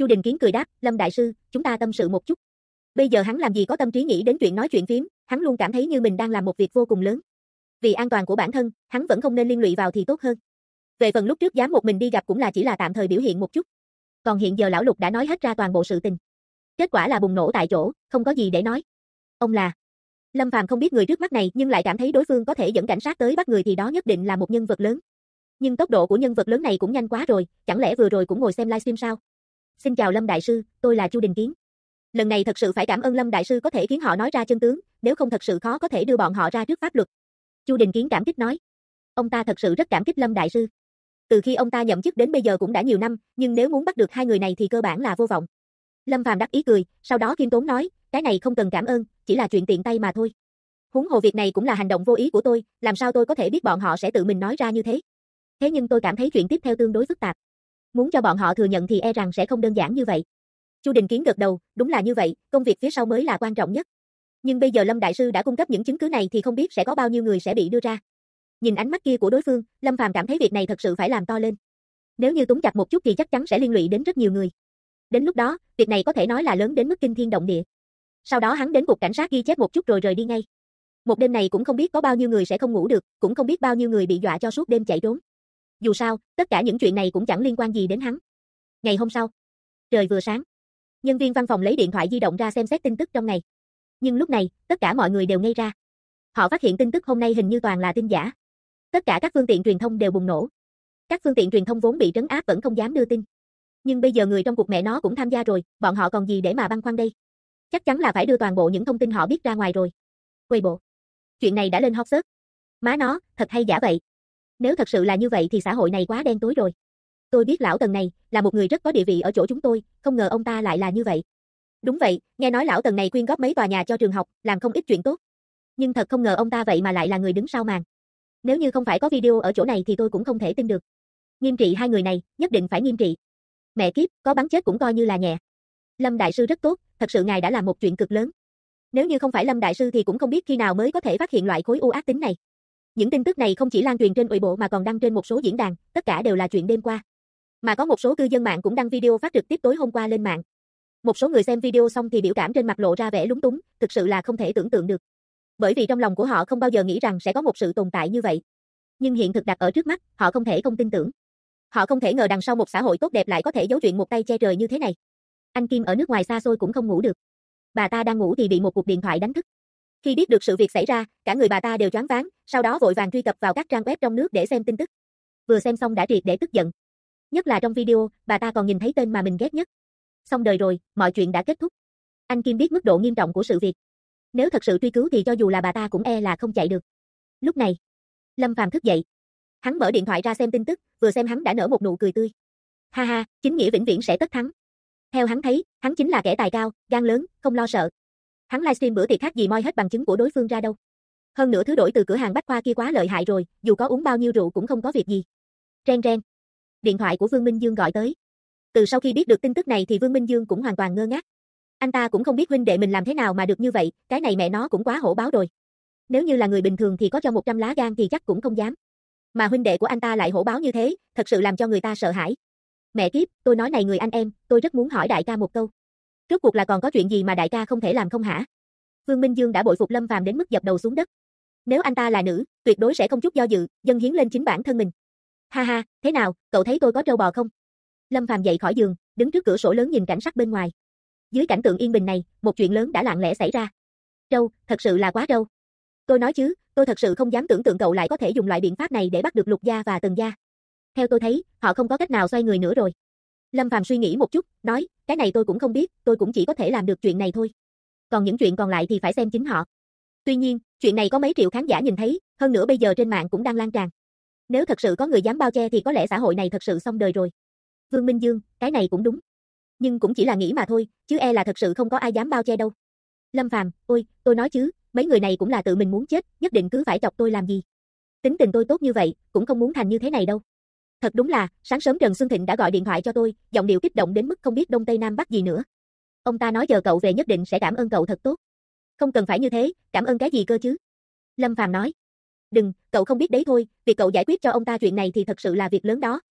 Chu Đình Kiến cười đáp, Lâm đại sư, chúng ta tâm sự một chút. Bây giờ hắn làm gì có tâm trí nghĩ đến chuyện nói chuyện phiếm, hắn luôn cảm thấy như mình đang làm một việc vô cùng lớn. Vì an toàn của bản thân, hắn vẫn không nên liên lụy vào thì tốt hơn. Về phần lúc trước dám một mình đi gặp cũng là chỉ là tạm thời biểu hiện một chút. Còn hiện giờ lão Lục đã nói hết ra toàn bộ sự tình. Kết quả là bùng nổ tại chỗ, không có gì để nói. Ông là Lâm Phàm không biết người trước mắt này nhưng lại cảm thấy đối phương có thể dẫn cảnh sát tới bắt người thì đó nhất định là một nhân vật lớn. Nhưng tốc độ của nhân vật lớn này cũng nhanh quá rồi, chẳng lẽ vừa rồi cũng ngồi xem livestream sao? Xin chào Lâm đại sư, tôi là Chu Đình Kiến. Lần này thật sự phải cảm ơn Lâm đại sư có thể khiến họ nói ra chân tướng, nếu không thật sự khó có thể đưa bọn họ ra trước pháp luật. Chu Đình Kiến cảm kích nói. Ông ta thật sự rất cảm kích Lâm đại sư. Từ khi ông ta nhậm chức đến bây giờ cũng đã nhiều năm, nhưng nếu muốn bắt được hai người này thì cơ bản là vô vọng. Lâm Phàm đắc ý cười, sau đó khiêm tốn nói, cái này không cần cảm ơn, chỉ là chuyện tiện tay mà thôi. Huống hồ việc này cũng là hành động vô ý của tôi, làm sao tôi có thể biết bọn họ sẽ tự mình nói ra như thế. Thế nhưng tôi cảm thấy chuyện tiếp theo tương đối phức tạp. Muốn cho bọn họ thừa nhận thì e rằng sẽ không đơn giản như vậy. Chu Đình Kiến gật đầu, đúng là như vậy, công việc phía sau mới là quan trọng nhất. Nhưng bây giờ Lâm đại sư đã cung cấp những chứng cứ này thì không biết sẽ có bao nhiêu người sẽ bị đưa ra. Nhìn ánh mắt kia của đối phương, Lâm Phàm cảm thấy việc này thật sự phải làm to lên. Nếu như túng chặt một chút thì chắc chắn sẽ liên lụy đến rất nhiều người. Đến lúc đó, việc này có thể nói là lớn đến mức kinh thiên động địa. Sau đó hắn đến cục cảnh sát ghi chép một chút rồi rời đi ngay. Một đêm này cũng không biết có bao nhiêu người sẽ không ngủ được, cũng không biết bao nhiêu người bị dọa cho suốt đêm chạy trốn. Dù sao, tất cả những chuyện này cũng chẳng liên quan gì đến hắn. Ngày hôm sau, trời vừa sáng, nhân viên văn phòng lấy điện thoại di động ra xem xét tin tức trong ngày. Nhưng lúc này, tất cả mọi người đều ngây ra. Họ phát hiện tin tức hôm nay hình như toàn là tin giả. Tất cả các phương tiện truyền thông đều bùng nổ. Các phương tiện truyền thông vốn bị trấn áp vẫn không dám đưa tin. Nhưng bây giờ người trong cuộc mẹ nó cũng tham gia rồi, bọn họ còn gì để mà băn khoăn đây? Chắc chắn là phải đưa toàn bộ những thông tin họ biết ra ngoài rồi. Weibo. Chuyện này đã lên hot search. Má nó, thật hay giả vậy? Nếu thật sự là như vậy thì xã hội này quá đen tối rồi. Tôi biết lão Tần này là một người rất có địa vị ở chỗ chúng tôi, không ngờ ông ta lại là như vậy. Đúng vậy, nghe nói lão Tần này quyên góp mấy tòa nhà cho trường học, làm không ít chuyện tốt. Nhưng thật không ngờ ông ta vậy mà lại là người đứng sau màn. Nếu như không phải có video ở chỗ này thì tôi cũng không thể tin được. Nghiêm trị hai người này, nhất định phải nghiêm trị. Mẹ kiếp, có bắn chết cũng coi như là nhẹ. Lâm đại sư rất tốt, thật sự ngài đã làm một chuyện cực lớn. Nếu như không phải Lâm đại sư thì cũng không biết khi nào mới có thể phát hiện loại khối u ác tính này. Những tin tức này không chỉ lan truyền trên Weibo mà còn đăng trên một số diễn đàn, tất cả đều là chuyện đêm qua. Mà có một số cư dân mạng cũng đăng video phát trực tiếp tối hôm qua lên mạng. Một số người xem video xong thì biểu cảm trên mặt lộ ra vẻ lúng túng, thực sự là không thể tưởng tượng được. Bởi vì trong lòng của họ không bao giờ nghĩ rằng sẽ có một sự tồn tại như vậy. Nhưng hiện thực đặt ở trước mắt, họ không thể không tin tưởng. Họ không thể ngờ đằng sau một xã hội tốt đẹp lại có thể giấu chuyện một tay che trời như thế này. Anh Kim ở nước ngoài xa xôi cũng không ngủ được. Bà ta đang ngủ thì bị một cuộc điện thoại đánh thức. Khi biết được sự việc xảy ra, cả người bà ta đều choáng váng, sau đó vội vàng truy cập vào các trang web trong nước để xem tin tức. Vừa xem xong đã triệt để tức giận. Nhất là trong video, bà ta còn nhìn thấy tên mà mình ghét nhất. Xong đời rồi, mọi chuyện đã kết thúc. Anh Kim biết mức độ nghiêm trọng của sự việc. Nếu thật sự truy cứu thì cho dù là bà ta cũng e là không chạy được. Lúc này, Lâm Phàm thức dậy. Hắn mở điện thoại ra xem tin tức, vừa xem hắn đã nở một nụ cười tươi. Ha ha, chính nghĩa vĩnh viễn sẽ tất thắng. Theo hắn thấy, hắn chính là kẻ tài cao, gan lớn, không lo sợ. Hắn livestream bữa tiệc khác gì moi hết bằng chứng của đối phương ra đâu. Hơn nữa thứ đổi từ cửa hàng bách khoa kia quá lợi hại rồi, dù có uống bao nhiêu rượu cũng không có việc gì. Ren ren. Điện thoại của Vương Minh Dương gọi tới. Từ sau khi biết được tin tức này thì Vương Minh Dương cũng hoàn toàn ngơ ngác. Anh ta cũng không biết huynh đệ mình làm thế nào mà được như vậy, cái này mẹ nó cũng quá hổ báo rồi. Nếu như là người bình thường thì có cho 100 lá gan thì chắc cũng không dám. Mà huynh đệ của anh ta lại hổ báo như thế, thật sự làm cho người ta sợ hãi. Mẹ kiếp, tôi nói này người anh em, tôi rất muốn hỏi đại ca một câu. Rốt cuộc là còn có chuyện gì mà đại ca không thể làm không hả? Vương Minh Dương đã bội phục Lâm Phàm đến mức dập đầu xuống đất. Nếu anh ta là nữ, tuyệt đối sẽ không chút do dự, dâng hiến lên chính bản thân mình. Ha ha, thế nào, cậu thấy tôi có trâu bò không? Lâm Phàm dậy khỏi giường, đứng trước cửa sổ lớn nhìn cảnh sắc bên ngoài. Dưới cảnh tượng yên bình này, một chuyện lớn đã lặng lẽ xảy ra. Trâu, thật sự là quá trâu. Tôi nói chứ, tôi thật sự không dám tưởng tượng cậu lại có thể dùng loại biện pháp này để bắt được Lục gia và Tần gia. Theo tôi thấy, họ không có cách nào xoay người nữa rồi. Lâm Phàm suy nghĩ một chút, nói, cái này tôi cũng không biết, tôi cũng chỉ có thể làm được chuyện này thôi. Còn những chuyện còn lại thì phải xem chính họ. Tuy nhiên, chuyện này có mấy triệu khán giả nhìn thấy, hơn nữa bây giờ trên mạng cũng đang lan tràn. Nếu thật sự có người dám bao che thì có lẽ xã hội này thật sự xong đời rồi. Vương Minh Dương, cái này cũng đúng. Nhưng cũng chỉ là nghĩ mà thôi, chứ e là thật sự không có ai dám bao che đâu. Lâm Phàm, ôi, tôi nói chứ, mấy người này cũng là tự mình muốn chết, nhất định cứ phải chọc tôi làm gì. Tính tình tôi tốt như vậy, cũng không muốn thành như thế này đâu. Thật đúng là, sáng sớm Trần Xuân Thịnh đã gọi điện thoại cho tôi, giọng điệu kích động đến mức không biết đông tây nam bắc gì nữa. Ông ta nói giờ cậu về nhất định sẽ cảm ơn cậu thật tốt. Không cần phải như thế, cảm ơn cái gì cơ chứ? Lâm Phàm nói. Đừng, cậu không biết đấy thôi, việc cậu giải quyết cho ông ta chuyện này thì thật sự là việc lớn đó.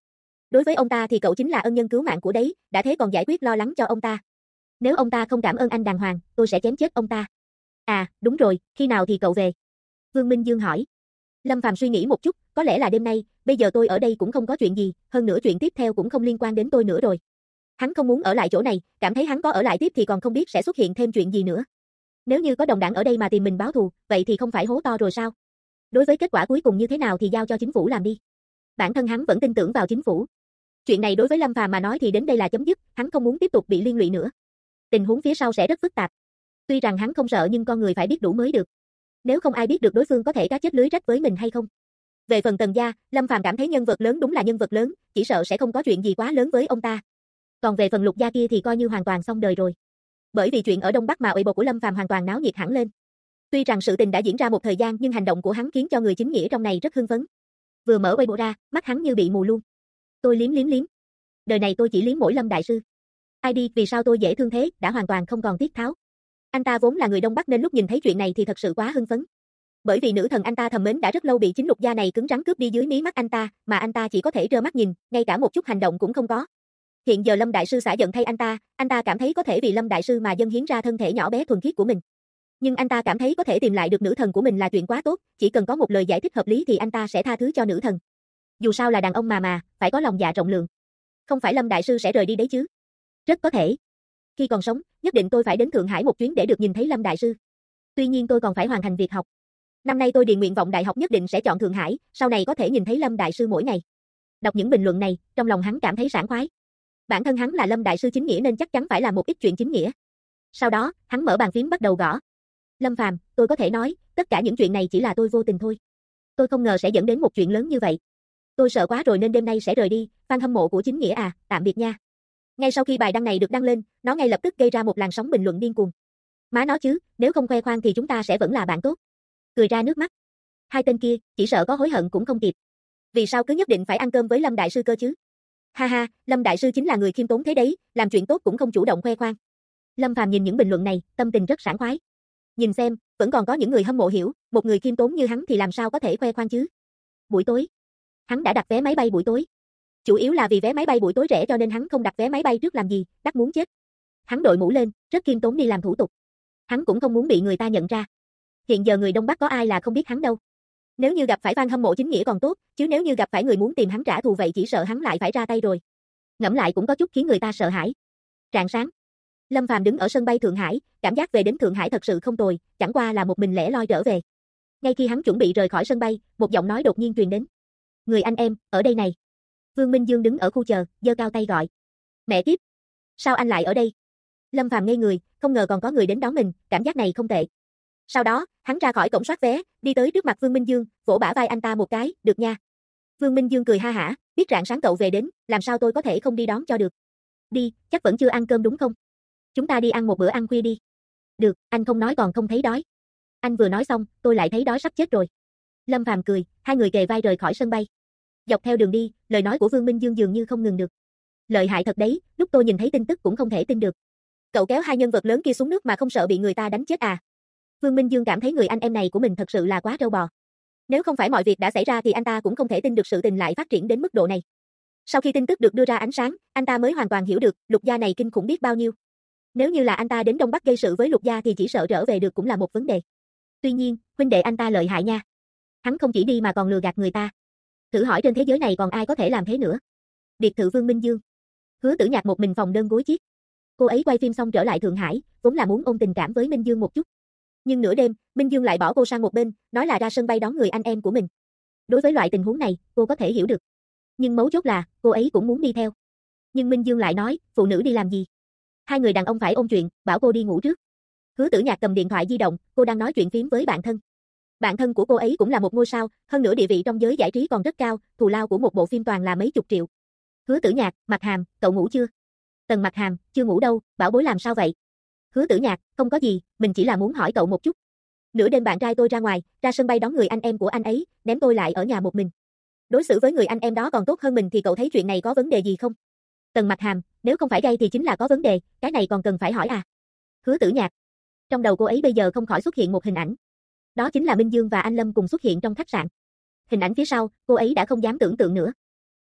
Đối với ông ta thì cậu chính là ân nhân cứu mạng của đấy, đã thế còn giải quyết lo lắng cho ông ta. Nếu ông ta không cảm ơn anh đàng hoàng, tôi sẽ chém chết ông ta. À, đúng rồi, khi nào thì cậu về? Vương Minh Dương hỏi. Lâm Phàm suy nghĩ một chút, có lẽ là đêm nay, bây giờ tôi ở đây cũng không có chuyện gì, hơn nữa chuyện tiếp theo cũng không liên quan đến tôi nữa rồi. Hắn không muốn ở lại chỗ này, cảm thấy hắn có ở lại tiếp thì còn không biết sẽ xuất hiện thêm chuyện gì nữa. Nếu như có đồng đảng ở đây mà tìm mình báo thù, vậy thì không phải hố to rồi sao? Đối với kết quả cuối cùng như thế nào thì giao cho chính phủ làm đi. Bản thân hắn vẫn tin tưởng vào chính phủ. Chuyện này đối với Lâm Phàm mà nói thì đến đây là chấm dứt, hắn không muốn tiếp tục bị liên lụy nữa. Tình huống phía sau sẽ rất phức tạp. Tuy rằng hắn không sợ nhưng con người phải biết đủ mới được. Nếu không ai biết được đối phương có thể cá chết lưới rách với mình hay không. Về phần Tần gia, Lâm Phàm cảm thấy nhân vật lớn đúng là nhân vật lớn, chỉ sợ sẽ không có chuyện gì quá lớn với ông ta. Còn về phần Lục gia kia thì coi như hoàn toàn xong đời rồi. Bởi vì chuyện ở Đông Bắc mà ủy bộ của Lâm Phàm hoàn toàn náo nhiệt hẳn lên. Tuy rằng sự tình đã diễn ra một thời gian nhưng hành động của hắn khiến cho người chính nghĩa trong này rất hưng phấn. Vừa mở Weibo ra, mắt hắn như bị mù luôn. Tôi liếm. Đời này tôi chỉ liếm mỗi Lâm đại sư. Ai đi, vì sao tôi dễ thương thế, đã hoàn toàn không còn tiết tháo. Anh ta vốn là người Đông Bắc nên lúc nhìn thấy chuyện này thì thật sự quá hưng phấn. Bởi vì nữ thần anh ta thầm mến đã rất lâu bị chính Lục gia này cứng rắn cướp đi dưới mí mắt anh ta, mà anh ta chỉ có thể trơ mắt nhìn, ngay cả một chút hành động cũng không có. Hiện giờ Lâm đại sư xả giận thay anh ta cảm thấy có thể vì Lâm đại sư mà dâng hiến ra thân thể nhỏ bé thuần khiết của mình. Nhưng anh ta cảm thấy có thể tìm lại được nữ thần của mình là chuyện quá tốt, chỉ cần có một lời giải thích hợp lý thì anh ta sẽ tha thứ cho nữ thần. Dù sao là đàn ông mà, phải có lòng dạ rộng lượng. Không phải Lâm đại sư sẽ rời đi đấy chứ? Rất có thể. Khi còn sống, nhất định tôi phải đến Thượng Hải một chuyến để được nhìn thấy Lâm đại sư. Tuy nhiên tôi còn phải hoàn thành việc học. Năm nay tôi điền nguyện vọng đại học nhất định sẽ chọn Thượng Hải, sau này có thể nhìn thấy Lâm đại sư mỗi ngày. Đọc những bình luận này, trong lòng hắn cảm thấy sảng khoái. Bản thân hắn là Lâm đại sư chính nghĩa nên chắc chắn phải làm một ít chuyện chính nghĩa. Sau đó, hắn mở bàn phím bắt đầu gõ. Lâm Phàm, tôi có thể nói, tất cả những chuyện này chỉ là tôi vô tình thôi. Tôi không ngờ sẽ dẫn đến một chuyện lớn như vậy. Tôi sợ quá rồi nên đêm nay sẽ rời đi, fan hâm mộ của chính nghĩa à, tạm biệt nha. Ngay sau khi bài đăng này được đăng lên, nó ngay lập tức gây ra một làn sóng bình luận điên cuồng. Má nó chứ, nếu không khoe khoang thì chúng ta sẽ vẫn là bạn tốt. Cười ra nước mắt. Hai tên kia, chỉ sợ có hối hận cũng không kịp. Vì sao cứ nhất định phải ăn cơm với Lâm đại sư cơ chứ? Ha ha, Lâm đại sư chính là người khiêm tốn thế đấy, làm chuyện tốt cũng không chủ động khoe khoang. Lâm Phàm nhìn những bình luận này, tâm tình rất sảng khoái. Nhìn xem, vẫn còn có những người hâm mộ hiểu, một người khiêm tốn như hắn thì làm sao có thể khoe khoang chứ? Buổi tối, hắn đã đặt vé máy bay buổi tối. Chủ yếu là vì vé máy bay buổi tối rẻ cho nên hắn không đặt vé máy bay trước làm gì, đắt muốn chết. Hắn đội mũ lên, rất khiêm tốn đi làm thủ tục. Hắn cũng không muốn bị người ta nhận ra. Hiện giờ người Đông Bắc có ai là không biết hắn đâu. Nếu như gặp phải fan hâm mộ chính nghĩa còn tốt, chứ nếu như gặp phải người muốn tìm hắn trả thù vậy chỉ sợ hắn lại phải ra tay rồi. Ngẫm lại cũng có chút khiến người ta sợ hãi. Rạng sáng, Lâm Phàm đứng ở sân bay Thượng Hải, cảm giác về đến Thượng Hải thật sự không tồi, chẳng qua là một mình lẻ loi trở về. Ngay khi hắn chuẩn bị rời khỏi sân bay, một giọng nói đột nhiên truyền đến. Người anh em, ở đây này. Vương Minh Dương đứng ở khu chờ, giơ cao tay gọi. Mẹ kiếp, sao anh lại ở đây? Lâm Phàm ngây người, không ngờ còn có người đến đón mình, cảm giác này không tệ. Sau đó, hắn ra khỏi cổng soát vé, đi tới trước mặt Vương Minh Dương, vỗ bả vai anh ta một cái, được nha. Vương Minh Dương cười ha hả, biết rạng sáng cậu về đến, làm sao tôi có thể không đi đón cho được. Đi, chắc vẫn chưa ăn cơm đúng không? Chúng ta đi ăn một bữa ăn khuya đi. Được, anh không nói còn không thấy đói. Anh vừa nói xong, tôi lại thấy đói sắp chết rồi. Lâm Phàm cười, hai người kề vai rời khỏi sân bay. Dọc theo đường đi, lời nói của Vương Minh Dương dường như không ngừng được. Lợi hại thật đấy, lúc tôi nhìn thấy tin tức cũng không thể tin được. Cậu kéo hai nhân vật lớn kia xuống nước mà không sợ bị người ta đánh chết à? Vương Minh Dương cảm thấy người anh em này của mình thật sự là quá trâu bò. Nếu không phải mọi việc đã xảy ra thì anh ta cũng không thể tin được sự tình lại phát triển đến mức độ này. Sau khi tin tức được đưa ra ánh sáng, anh ta mới hoàn toàn hiểu được Lục gia này kinh khủng biết bao nhiêu. Nếu như là anh ta đến Đông Bắc gây sự với Lục gia thì chỉ sợ trở về được cũng là một vấn đề. Tuy nhiên, huynh đệ anh ta lợi hại nha. Hắn không chỉ đi mà còn lừa gạt người ta. Thử hỏi trên thế giới này còn ai có thể làm thế nữa? Biệt thự Vương Minh Dương. Hứa Tử Nhạc một mình phòng đơn gối chiếc. Cô ấy quay phim xong trở lại Thượng Hải, vốn là muốn ôn tình cảm với Minh Dương một chút. Nhưng nửa đêm, Minh Dương lại bỏ cô sang một bên, nói là ra sân bay đón người anh em của mình. Đối với loại tình huống này, cô có thể hiểu được. Nhưng mấu chốt là, cô ấy cũng muốn đi theo. Nhưng Minh Dương lại nói, phụ nữ đi làm gì? Hai người đàn ông phải ôn chuyện, bảo cô đi ngủ trước. Hứa Tử Nhạc cầm điện thoại di động, cô đang nói chuyện phím với bạn thân. Bạn thân của cô ấy cũng là một ngôi sao, hơn nữa địa vị trong giới giải trí còn rất cao, thù lao của một bộ phim toàn là mấy chục triệu. Hứa Tử Nhạc, Mặc Hàm, cậu ngủ chưa? Tần Mặc Hàm, chưa ngủ đâu, bảo bối làm sao vậy? Hứa Tử Nhạc, không có gì, mình chỉ là muốn hỏi cậu một chút. Nửa đêm bạn trai tôi ra ngoài, ra sân bay đón người anh em của anh ấy, ném tôi lại ở nhà một mình. Đối xử với người anh em đó còn tốt hơn mình thì cậu thấy chuyện này có vấn đề gì không? Tần Mặc Hàm, nếu không phải gay thì chính là có vấn đề, cái này còn cần phải hỏi à? Hứa Tử Nhạc. Trong đầu cô ấy bây giờ không khỏi xuất hiện một hình ảnh. Đó chính là Minh Dương và anh Lâm cùng xuất hiện trong khách sạn. Hình ảnh phía sau, cô ấy đã không dám tưởng tượng nữa.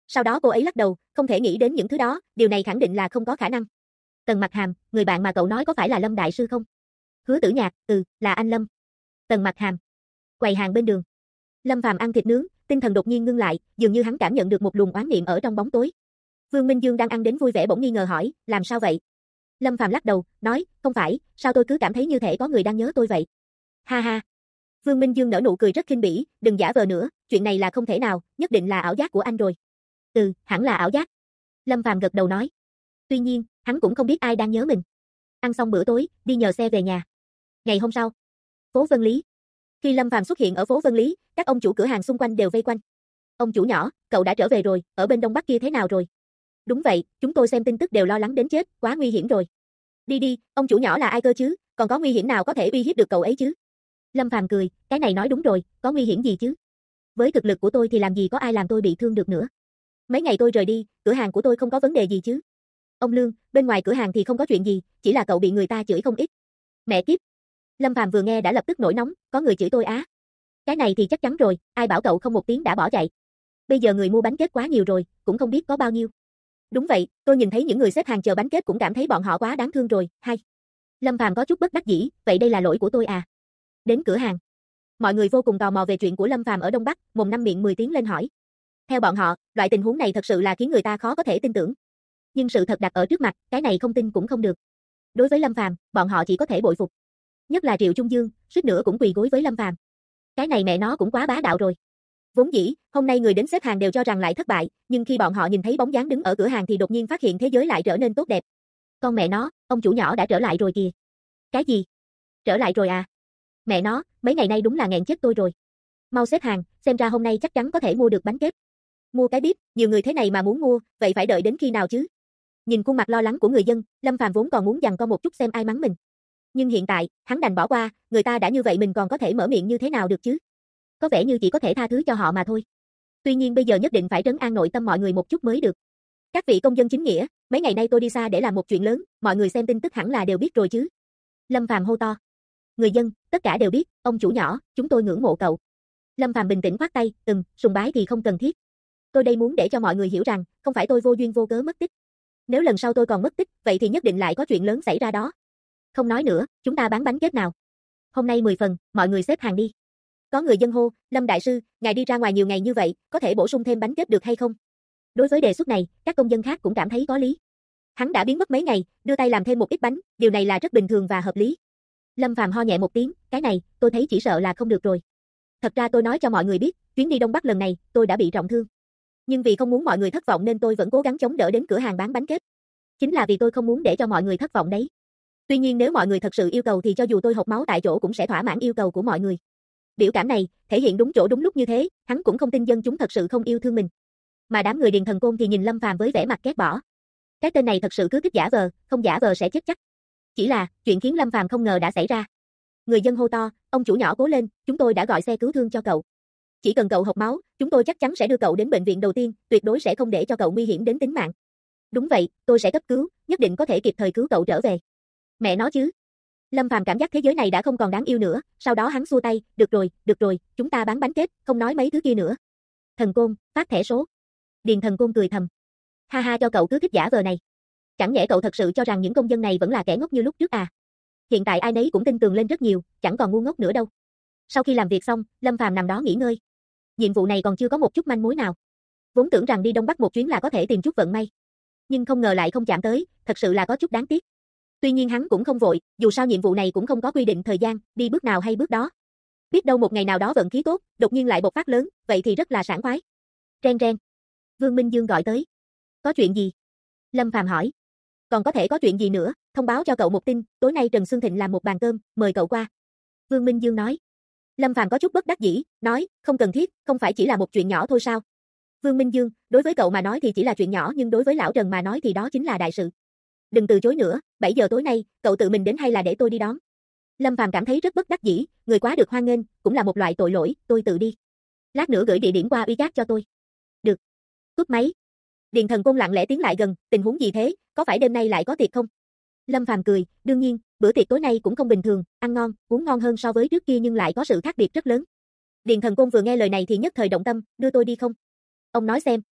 Sau đó cô ấy lắc đầu, không thể nghĩ đến những thứ đó, điều này khẳng định là không có khả năng. Tần Mặc Hàm, người bạn mà cậu nói có phải là Lâm đại sư không? Hứa Tử Nhạc, là anh Lâm. Tần Mặc Hàm. Quầy hàng bên đường. Lâm Phàm ăn thịt nướng, tinh thần đột nhiên ngưng lại, dường như hắn cảm nhận được một luồng oán niệm ở trong bóng tối. Vương Minh Dương đang ăn đến vui vẻ bỗng nghi ngờ hỏi, làm sao vậy? Lâm Phàm lắc đầu, nói, không phải, sao tôi cứ cảm thấy như thể có người đang nhớ tôi vậy? Ha ha. Vương Minh Dương nở nụ cười rất khinh bỉ, đừng giả vờ nữa, chuyện này là không thể nào, nhất định là ảo giác của anh rồi. Hẳn là ảo giác. Lâm Phàm gật đầu nói. Tuy nhiên, hắn cũng không biết ai đang nhớ mình. Ăn xong bữa tối, đi nhờ xe về nhà. Ngày hôm sau, phố Vân Lý. Khi Lâm Phàm xuất hiện ở phố Vân Lý, các ông chủ cửa hàng xung quanh đều vây quanh. Ông chủ nhỏ, cậu đã trở về rồi, ở bên Đông Bắc kia thế nào rồi? Đúng vậy, chúng tôi xem tin tức đều lo lắng đến chết, quá nguy hiểm rồi. Đi đi, ông chủ nhỏ là ai cơ chứ, còn có nguy hiểm nào có thể uy hiếp được cậu ấy chứ? Lâm Phàm cười, cái này nói đúng rồi, có nguy hiểm gì chứ? Với thực lực của tôi thì làm gì có ai làm tôi bị thương được nữa. Mấy ngày tôi rời đi, cửa hàng của tôi không có vấn đề gì chứ? Ông Lương, bên ngoài cửa hàng thì không có chuyện gì, chỉ là cậu bị người ta chửi không ít. Mẹ kiếp. Lâm Phàm vừa nghe đã lập tức nổi nóng, có người chửi tôi á? Cái này thì chắc chắn rồi, ai bảo cậu không một tiếng đã bỏ chạy. Bây giờ người mua bánh kết quá nhiều rồi, cũng không biết có bao nhiêu. Đúng vậy, tôi nhìn thấy những người xếp hàng chờ bánh kết cũng cảm thấy bọn họ quá đáng thương rồi, hay. Lâm Phàm có chút bất đắc dĩ, vậy đây là lỗi của tôi à? Đến cửa hàng. Mọi người vô cùng tò mò về chuyện của Lâm Phàm ở Đông Bắc, mồm năm miệng 10 tiếng lên hỏi. Theo bọn họ, loại tình huống này thật sự là khiến người ta khó có thể tin tưởng. Nhưng sự thật đặt ở trước mặt, cái này không tin cũng không được. Đối với Lâm Phàm, bọn họ chỉ có thể bội phục. Nhất là Triệu Trung Dương, suýt nữa cũng quỳ gối với Lâm Phàm. Cái này mẹ nó cũng quá bá đạo rồi. Vốn dĩ, hôm nay người đến xếp hàng đều cho rằng lại thất bại, nhưng khi bọn họ nhìn thấy bóng dáng đứng ở cửa hàng thì đột nhiên phát hiện thế giới lại trở nên tốt đẹp. Con mẹ nó, ông chủ nhỏ đã trở lại rồi kìa. Cái gì? Trở lại rồi à? Mẹ nó, mấy ngày nay đúng là nghẹn chết tôi rồi. Mau xếp hàng, xem ra hôm nay chắc chắn có thể mua được bánh kết. Mua cái bíp, nhiều người thế này mà muốn mua, vậy phải đợi đến khi nào chứ? Nhìn khuôn mặt lo lắng của người dân, Lâm Phàm vốn còn muốn giằng co một chút xem ai mắng mình. Nhưng hiện tại, hắn đành bỏ qua, người ta đã như vậy mình còn có thể mở miệng như thế nào được chứ? Có vẻ như chỉ có thể tha thứ cho họ mà thôi. Tuy nhiên bây giờ nhất định phải trấn an nội tâm mọi người một chút mới được. Các vị công dân chính nghĩa, mấy ngày nay tôi đi xa để làm một chuyện lớn, mọi người xem tin tức hẳn là đều biết rồi chứ? Lâm Phàm hô to. Người dân, tất cả đều biết, ông chủ nhỏ, chúng tôi ngưỡng mộ cậu. Lâm Phàm bình tĩnh khoát tay, sùng bái thì không cần thiết. Tôi đây muốn để cho mọi người hiểu rằng, không phải tôi vô duyên vô cớ mất tích. Nếu lần sau tôi còn mất tích, vậy thì nhất định lại có chuyện lớn xảy ra đó. Không nói nữa, chúng ta bán bánh kết nào. Hôm nay 10 phần, mọi người xếp hàng đi. Có người dân hô, Lâm đại sư, ngài đi ra ngoài nhiều ngày như vậy, có thể bổ sung thêm bánh kết được hay không? Đối với đề xuất này, các công dân khác cũng cảm thấy có lý. Hắn đã biến mất mấy ngày, đưa tay làm thêm một ít bánh, điều này là rất bình thường và hợp lý. Lâm Phàm ho nhẹ một tiếng, cái này, tôi thấy chỉ sợ là không được rồi. Thật ra tôi nói cho mọi người biết, chuyến đi Đông Bắc lần này, tôi đã bị trọng thương. Nhưng vì không muốn mọi người thất vọng nên tôi vẫn cố gắng chống đỡ đến cửa hàng bán bánh kết. Chính là vì tôi không muốn để cho mọi người thất vọng đấy. Tuy nhiên nếu mọi người thật sự yêu cầu thì cho dù tôi hộc máu tại chỗ cũng sẽ thỏa mãn yêu cầu của mọi người. Biểu cảm này, thể hiện đúng chỗ đúng lúc như thế, hắn cũng không tin dân chúng thật sự không yêu thương mình. Mà đám người Điền Thần Côn thì nhìn Lâm Phàm với vẻ mặt ghét bỏ. Cái tên này thật sự cứ thích giả vờ, không giả vờ sẽ chết chắc. Chỉ là, chuyện khiến Lâm Phàm không ngờ đã xảy ra. Người dân hô to, ông chủ nhỏ cố lên, chúng tôi đã gọi xe cứu thương cho cậu. Chỉ cần cậu hộc máu, chúng tôi chắc chắn sẽ đưa cậu đến bệnh viện đầu tiên, tuyệt đối sẽ không để cho cậu nguy hiểm đến tính mạng. Đúng vậy, tôi sẽ cấp cứu, nhất định có thể kịp thời cứu cậu trở về. Mẹ nó chứ. Lâm Phàm cảm giác thế giới này đã không còn đáng yêu nữa, sau đó hắn xua tay, được rồi, chúng ta bán bánh kết, không nói mấy thứ kia nữa. Thần Côn, phát thẻ số. Điền Thần Côn cười thầm. Ha ha cho cậu cứ thích giả vờ này. Chẳng nhẽ cậu thật sự cho rằng những công dân này vẫn là kẻ ngốc như lúc trước à? Hiện tại ai nấy cũng tin tưởng lên rất nhiều, chẳng còn ngu ngốc nữa đâu. Sau khi làm việc xong, Lâm Phàm nằm đó nghỉ ngơi. Nhiệm vụ này còn chưa có một chút manh mối nào. Vốn tưởng rằng đi Đông Bắc một chuyến là có thể tìm chút vận may. Nhưng không ngờ lại không chạm tới, thật sự là có chút đáng tiếc. Tuy nhiên hắn cũng không vội, dù sao nhiệm vụ này cũng không có quy định thời gian, đi bước nào hay bước đó. Biết đâu một ngày nào đó vận khí tốt, đột nhiên lại bộc phát lớn, vậy thì rất là sảng khoái. Ren ren. Vương Minh Dương gọi tới. Có chuyện gì? Lâm Phàm hỏi. Còn có thể có chuyện gì nữa, thông báo cho cậu một tin, tối nay Trần Xương Thịnh làm một bàn cơm, mời cậu qua. Vương Minh Dương nói. Lâm Phàm có chút bất đắc dĩ, nói, không cần thiết, không phải chỉ là một chuyện nhỏ thôi sao? Vương Minh Dương, đối với cậu mà nói thì chỉ là chuyện nhỏ nhưng đối với lão Trần mà nói thì đó chính là đại sự. Đừng từ chối nữa, 7 giờ tối nay, cậu tự mình đến hay là để tôi đi đón? Lâm Phàm cảm thấy rất bất đắc dĩ, người quá được hoan nghênh, cũng là một loại tội lỗi, tôi tự đi. Lát nữa gửi địa điểm qua Uy Cát cho tôi. Được. Cúp máy. Điền Thần Côn lặng lẽ tiến lại gần, tình huống gì thế, có phải đêm nay lại có tiệc không? Lâm Phàm cười, đương nhiên, bữa tiệc tối nay cũng không bình thường, ăn ngon, uống ngon hơn so với trước kia nhưng lại có sự khác biệt rất lớn. Điền Thần Côn vừa nghe lời này thì nhất thời động tâm, đưa tôi đi không? Ông nói xem.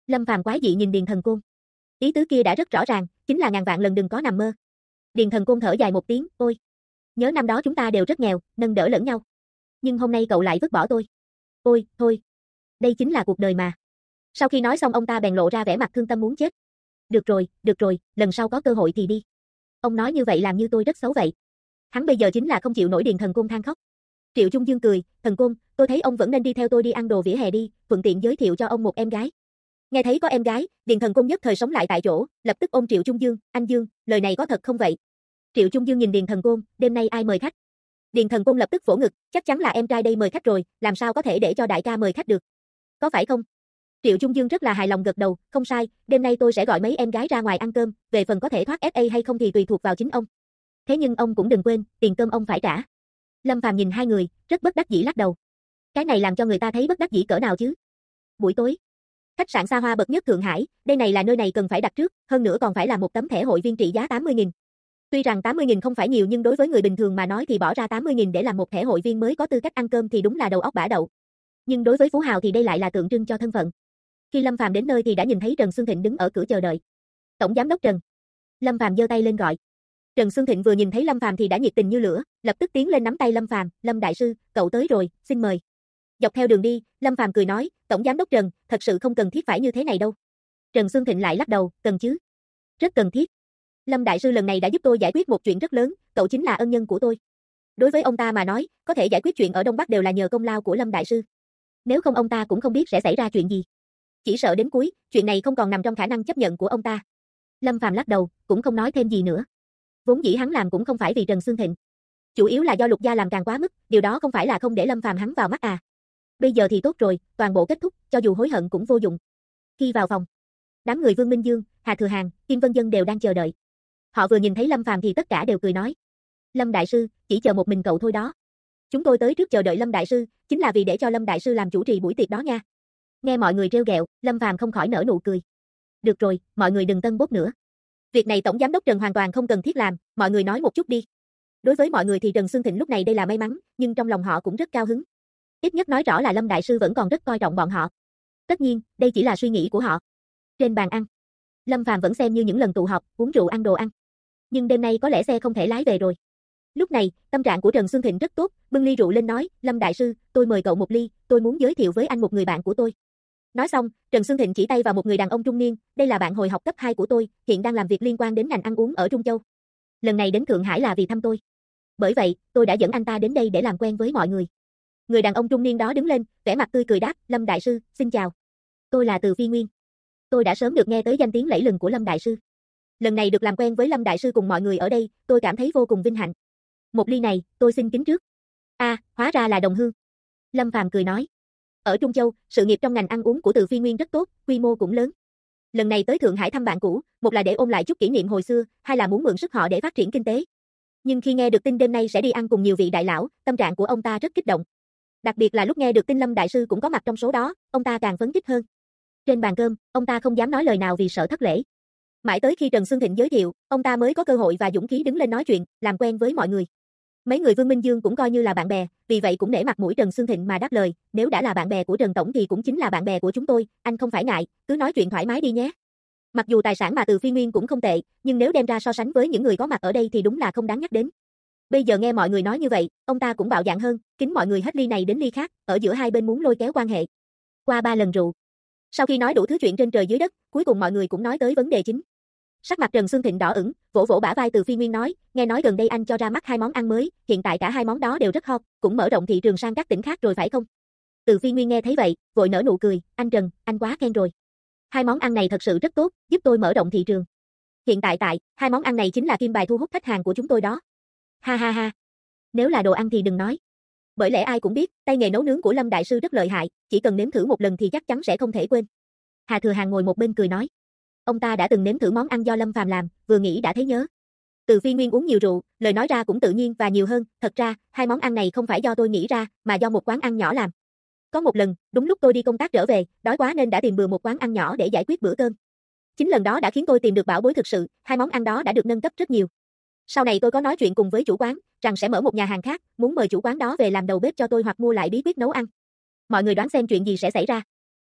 Lâm Phàm quái dị nhìn Điền Thần Côn. Ý tứ kia đã rất rõ ràng, chính là ngàn vạn lần đừng có nằm mơ. Điền Thần Côn thở dài một tiếng, ôi. Nhớ năm đó chúng ta đều rất nghèo, nâng đỡ lẫn nhau. Nhưng hôm nay cậu lại vứt bỏ tôi. Ôi, thôi. Đây chính là cuộc đời mà. Sau khi nói xong ông ta bèn lộ ra vẻ mặt thương tâm muốn chết. Được rồi, lần sau có cơ hội thì đi. Ông nói như vậy làm như tôi rất xấu vậy. Hắn bây giờ chính là không chịu nổi. Điền Thần Côn than khóc. Triệu Trung Dương cười, Thần Côn, tôi thấy ông vẫn nên đi theo tôi đi ăn đồ vỉa hè đi, thuận tiện giới thiệu cho ông một em gái. Nghe thấy có em gái, Điền Thần Côn nhất thời sống lại tại chỗ, lập tức ôm Triệu Trung Dương, anh Dương, lời này có thật không vậy? Triệu Trung Dương nhìn Điền Thần Côn, đêm nay ai mời khách? Điền Thần Côn lập tức vỗ ngực, chắc chắn là em trai đây mời khách rồi, làm sao có thể để cho đại ca mời khách được? Có phải không? Triệu Trung Dương rất là hài lòng gật đầu, không sai, đêm nay tôi sẽ gọi mấy em gái ra ngoài ăn cơm, về phần có thể thoát FA hay không thì tùy thuộc vào chính ông. Thế nhưng ông cũng đừng quên, tiền cơm ông phải trả. Lâm Phàm nhìn hai người, rất bất đắc dĩ lắc đầu. Cái này làm cho người ta thấy bất đắc dĩ cỡ nào chứ? Buổi tối, khách sạn xa hoa bậc nhất Thượng Hải, đây này là nơi này cần phải đặt trước, hơn nữa còn phải là một tấm thẻ hội viên trị giá 80.000. Tuy rằng 80.000 không phải nhiều nhưng đối với người bình thường mà nói thì bỏ ra 80.000 để làm một thẻ hội viên mới có tư cách ăn cơm thì đúng là đầu óc bả đậu. Nhưng đối với phú hào thì đây lại là tượng trưng cho thân phận. Khi Lâm Phàm đến nơi thì đã nhìn thấy Trần Xuân Thịnh đứng ở cửa chờ đợi. Tổng giám đốc Trần. Lâm Phàm giơ tay lên gọi. Trần Xuân Thịnh vừa nhìn thấy Lâm Phàm thì đã nhiệt tình như lửa, lập tức tiến lên nắm tay Lâm Phàm, "Lâm đại sư, cậu tới rồi, xin mời." Dọc theo đường đi, Lâm Phàm cười nói, "Tổng giám đốc Trần, thật sự không cần thiết phải như thế này đâu." Trần Xuân Thịnh lại lắc đầu, "Cần chứ. Rất cần thiết. Lâm đại sư lần này đã giúp tôi giải quyết một chuyện rất lớn, cậu chính là ân nhân của tôi." Đối với ông ta mà nói, có thể giải quyết chuyện ở Đông Bắc đều là nhờ công lao của Lâm đại sư. Nếu không ông ta cũng không biết sẽ xảy ra chuyện gì. Chỉ sợ đến cuối, chuyện này không còn nằm trong khả năng chấp nhận của ông ta. Lâm Phàm lắc đầu, cũng không nói thêm gì nữa. Vốn dĩ hắn làm cũng không phải vì Trần Xuân Thịnh. Chủ yếu là do Lục gia làm càng quá mức, điều đó không phải là không để Lâm Phàm hắn vào mắt à. Bây giờ thì tốt rồi, toàn bộ kết thúc, cho dù hối hận cũng vô dụng. Khi vào phòng, đám người Vương Minh Dương, Hà Thừa Hàng, Kim Vân Dân đều đang chờ đợi. Họ vừa nhìn thấy Lâm Phàm thì tất cả đều cười nói. Lâm đại sư, chỉ chờ một mình cậu thôi đó. Chúng tôi tới trước chờ đợi Lâm đại sư, chính là vì để cho Lâm đại sư làm chủ trì buổi tiệc đó nha. Nghe mọi người trêu ghẹo, Lâm Phàm không khỏi nở nụ cười. Được rồi, mọi người đừng tân bốc nữa. Việc này tổng giám đốc Trần hoàn toàn không cần thiết làm, mọi người nói một chút đi. Đối với mọi người thì Trần Xuân Thịnh lúc này đây là may mắn, nhưng trong lòng họ cũng rất cao hứng. Ít nhất nói rõ là Lâm đại sư vẫn còn rất coi trọng bọn họ. Tất nhiên, đây chỉ là suy nghĩ của họ. Trên bàn ăn, Lâm Phàm vẫn xem như những lần tụ họp, uống rượu ăn đồ ăn. Nhưng đêm nay có lẽ xe không thể lái về rồi. Lúc này, tâm trạng của Trần Xuân Thịnh rất tốt, bưng ly rượu lên nói, Lâm đại sư, tôi mời cậu một ly, tôi muốn giới thiệu với anh một người bạn của tôi. Nói xong, Trần Xuân Thịnh chỉ tay vào một người đàn ông trung niên, đây là bạn hồi học cấp 2 của tôi, hiện đang làm việc liên quan đến ngành ăn uống ở Trung Châu. Lần này đến Thượng Hải là vì thăm tôi. Bởi vậy, tôi đã dẫn anh ta đến đây để làm quen với mọi người. Người đàn ông trung niên đó đứng lên, vẻ mặt tươi cười đáp, Lâm đại sư, xin chào. Tôi là Từ Phi Nguyên. Tôi đã sớm được nghe tới danh tiếng lẫy lừng của Lâm đại sư. Lần này được làm quen với Lâm đại sư cùng mọi người ở đây, tôi cảm thấy vô cùng vinh hạnh. Một ly này, tôi xin kính trước. À, hóa ra là đồng hương. Lâm Phàm cười nói. Ở Trung Châu, sự nghiệp trong ngành ăn uống của Từ Phi Nguyên rất tốt, quy mô cũng lớn. Lần này tới Thượng Hải thăm bạn cũ, một là để ôn lại chút kỷ niệm hồi xưa, hai là muốn mượn sức họ để phát triển kinh tế. Nhưng khi nghe được tin đêm nay sẽ đi ăn cùng nhiều vị đại lão, tâm trạng của ông ta rất kích động. Đặc biệt là lúc nghe được tin Lâm đại sư cũng có mặt trong số đó, ông ta càng phấn khích hơn. Trên bàn cơm, ông ta không dám nói lời nào vì sợ thất lễ. Mãi tới khi Trần Xuân Thịnh giới thiệu, ông ta mới có cơ hội và dũng khí đứng lên nói chuyện, làm quen với mọi người. Mấy người Vương Minh Dương cũng coi như là bạn bè, vì vậy cũng nể mặt mũi Trần Xuân Thịnh mà đáp lời, nếu đã là bạn bè của Trần tổng thì cũng chính là bạn bè của chúng tôi, anh không phải ngại, cứ nói chuyện thoải mái đi nhé. Mặc dù tài sản mà Từ Phi Nguyên cũng không tệ, nhưng nếu đem ra so sánh với những người có mặt ở đây thì đúng là không đáng nhắc đến. Bây giờ nghe mọi người nói như vậy, ông ta cũng bạo dạn hơn, kính mọi người hết ly này đến ly khác, ở giữa hai bên muốn lôi kéo quan hệ. Qua 3 lần rượu, sau khi nói đủ thứ chuyện trên trời dưới đất, cuối cùng mọi người cũng nói tới vấn đề chính. Sắc mặt Trần Xuân Thịnh đỏ ửng, vỗ vỗ bả vai Từ Phi Nguyên nói, nghe nói gần đây anh cho ra mắt 2 món ăn mới, hiện tại cả 2 món đó đều rất hot, cũng mở rộng thị trường sang các tỉnh khác rồi phải không? Từ Phi Nguyên nghe thấy vậy, vội nở nụ cười, anh Trần, anh quá khen rồi. 2 món ăn này thật sự rất tốt, giúp tôi mở rộng thị trường. Hiện tại 2 món ăn này chính là kim bài thu hút khách hàng của chúng tôi đó. Ha ha ha. Nếu là đồ ăn thì đừng nói. Bởi lẽ ai cũng biết, tay nghề nấu nướng của Lâm đại sư rất lợi hại, chỉ cần nếm thử một lần thì chắc chắn sẽ không thể quên. Hà Thừa Hàng ngồi một bên cười nói. Ông ta đã từng nếm thử món ăn do Lâm Phàm làm, vừa nghĩ đã thấy nhớ. Từ Phi Nguyên uống nhiều rượu, lời nói ra cũng tự nhiên và nhiều hơn, thật ra, 2 món ăn này không phải do tôi nghĩ ra, mà do một quán ăn nhỏ làm. Có một lần, đúng lúc tôi đi công tác trở về, đói quá nên đã tìm bừa một quán ăn nhỏ để giải quyết bữa cơm. Chính lần đó đã khiến tôi tìm được bảo bối thực sự, 2 món ăn đó đã được nâng cấp rất nhiều. Sau này tôi có nói chuyện cùng với chủ quán, rằng sẽ mở một nhà hàng khác, muốn mời chủ quán đó về làm đầu bếp cho tôi hoặc mua lại bí quyết nấu ăn. Mọi người đoán xem chuyện gì sẽ xảy ra.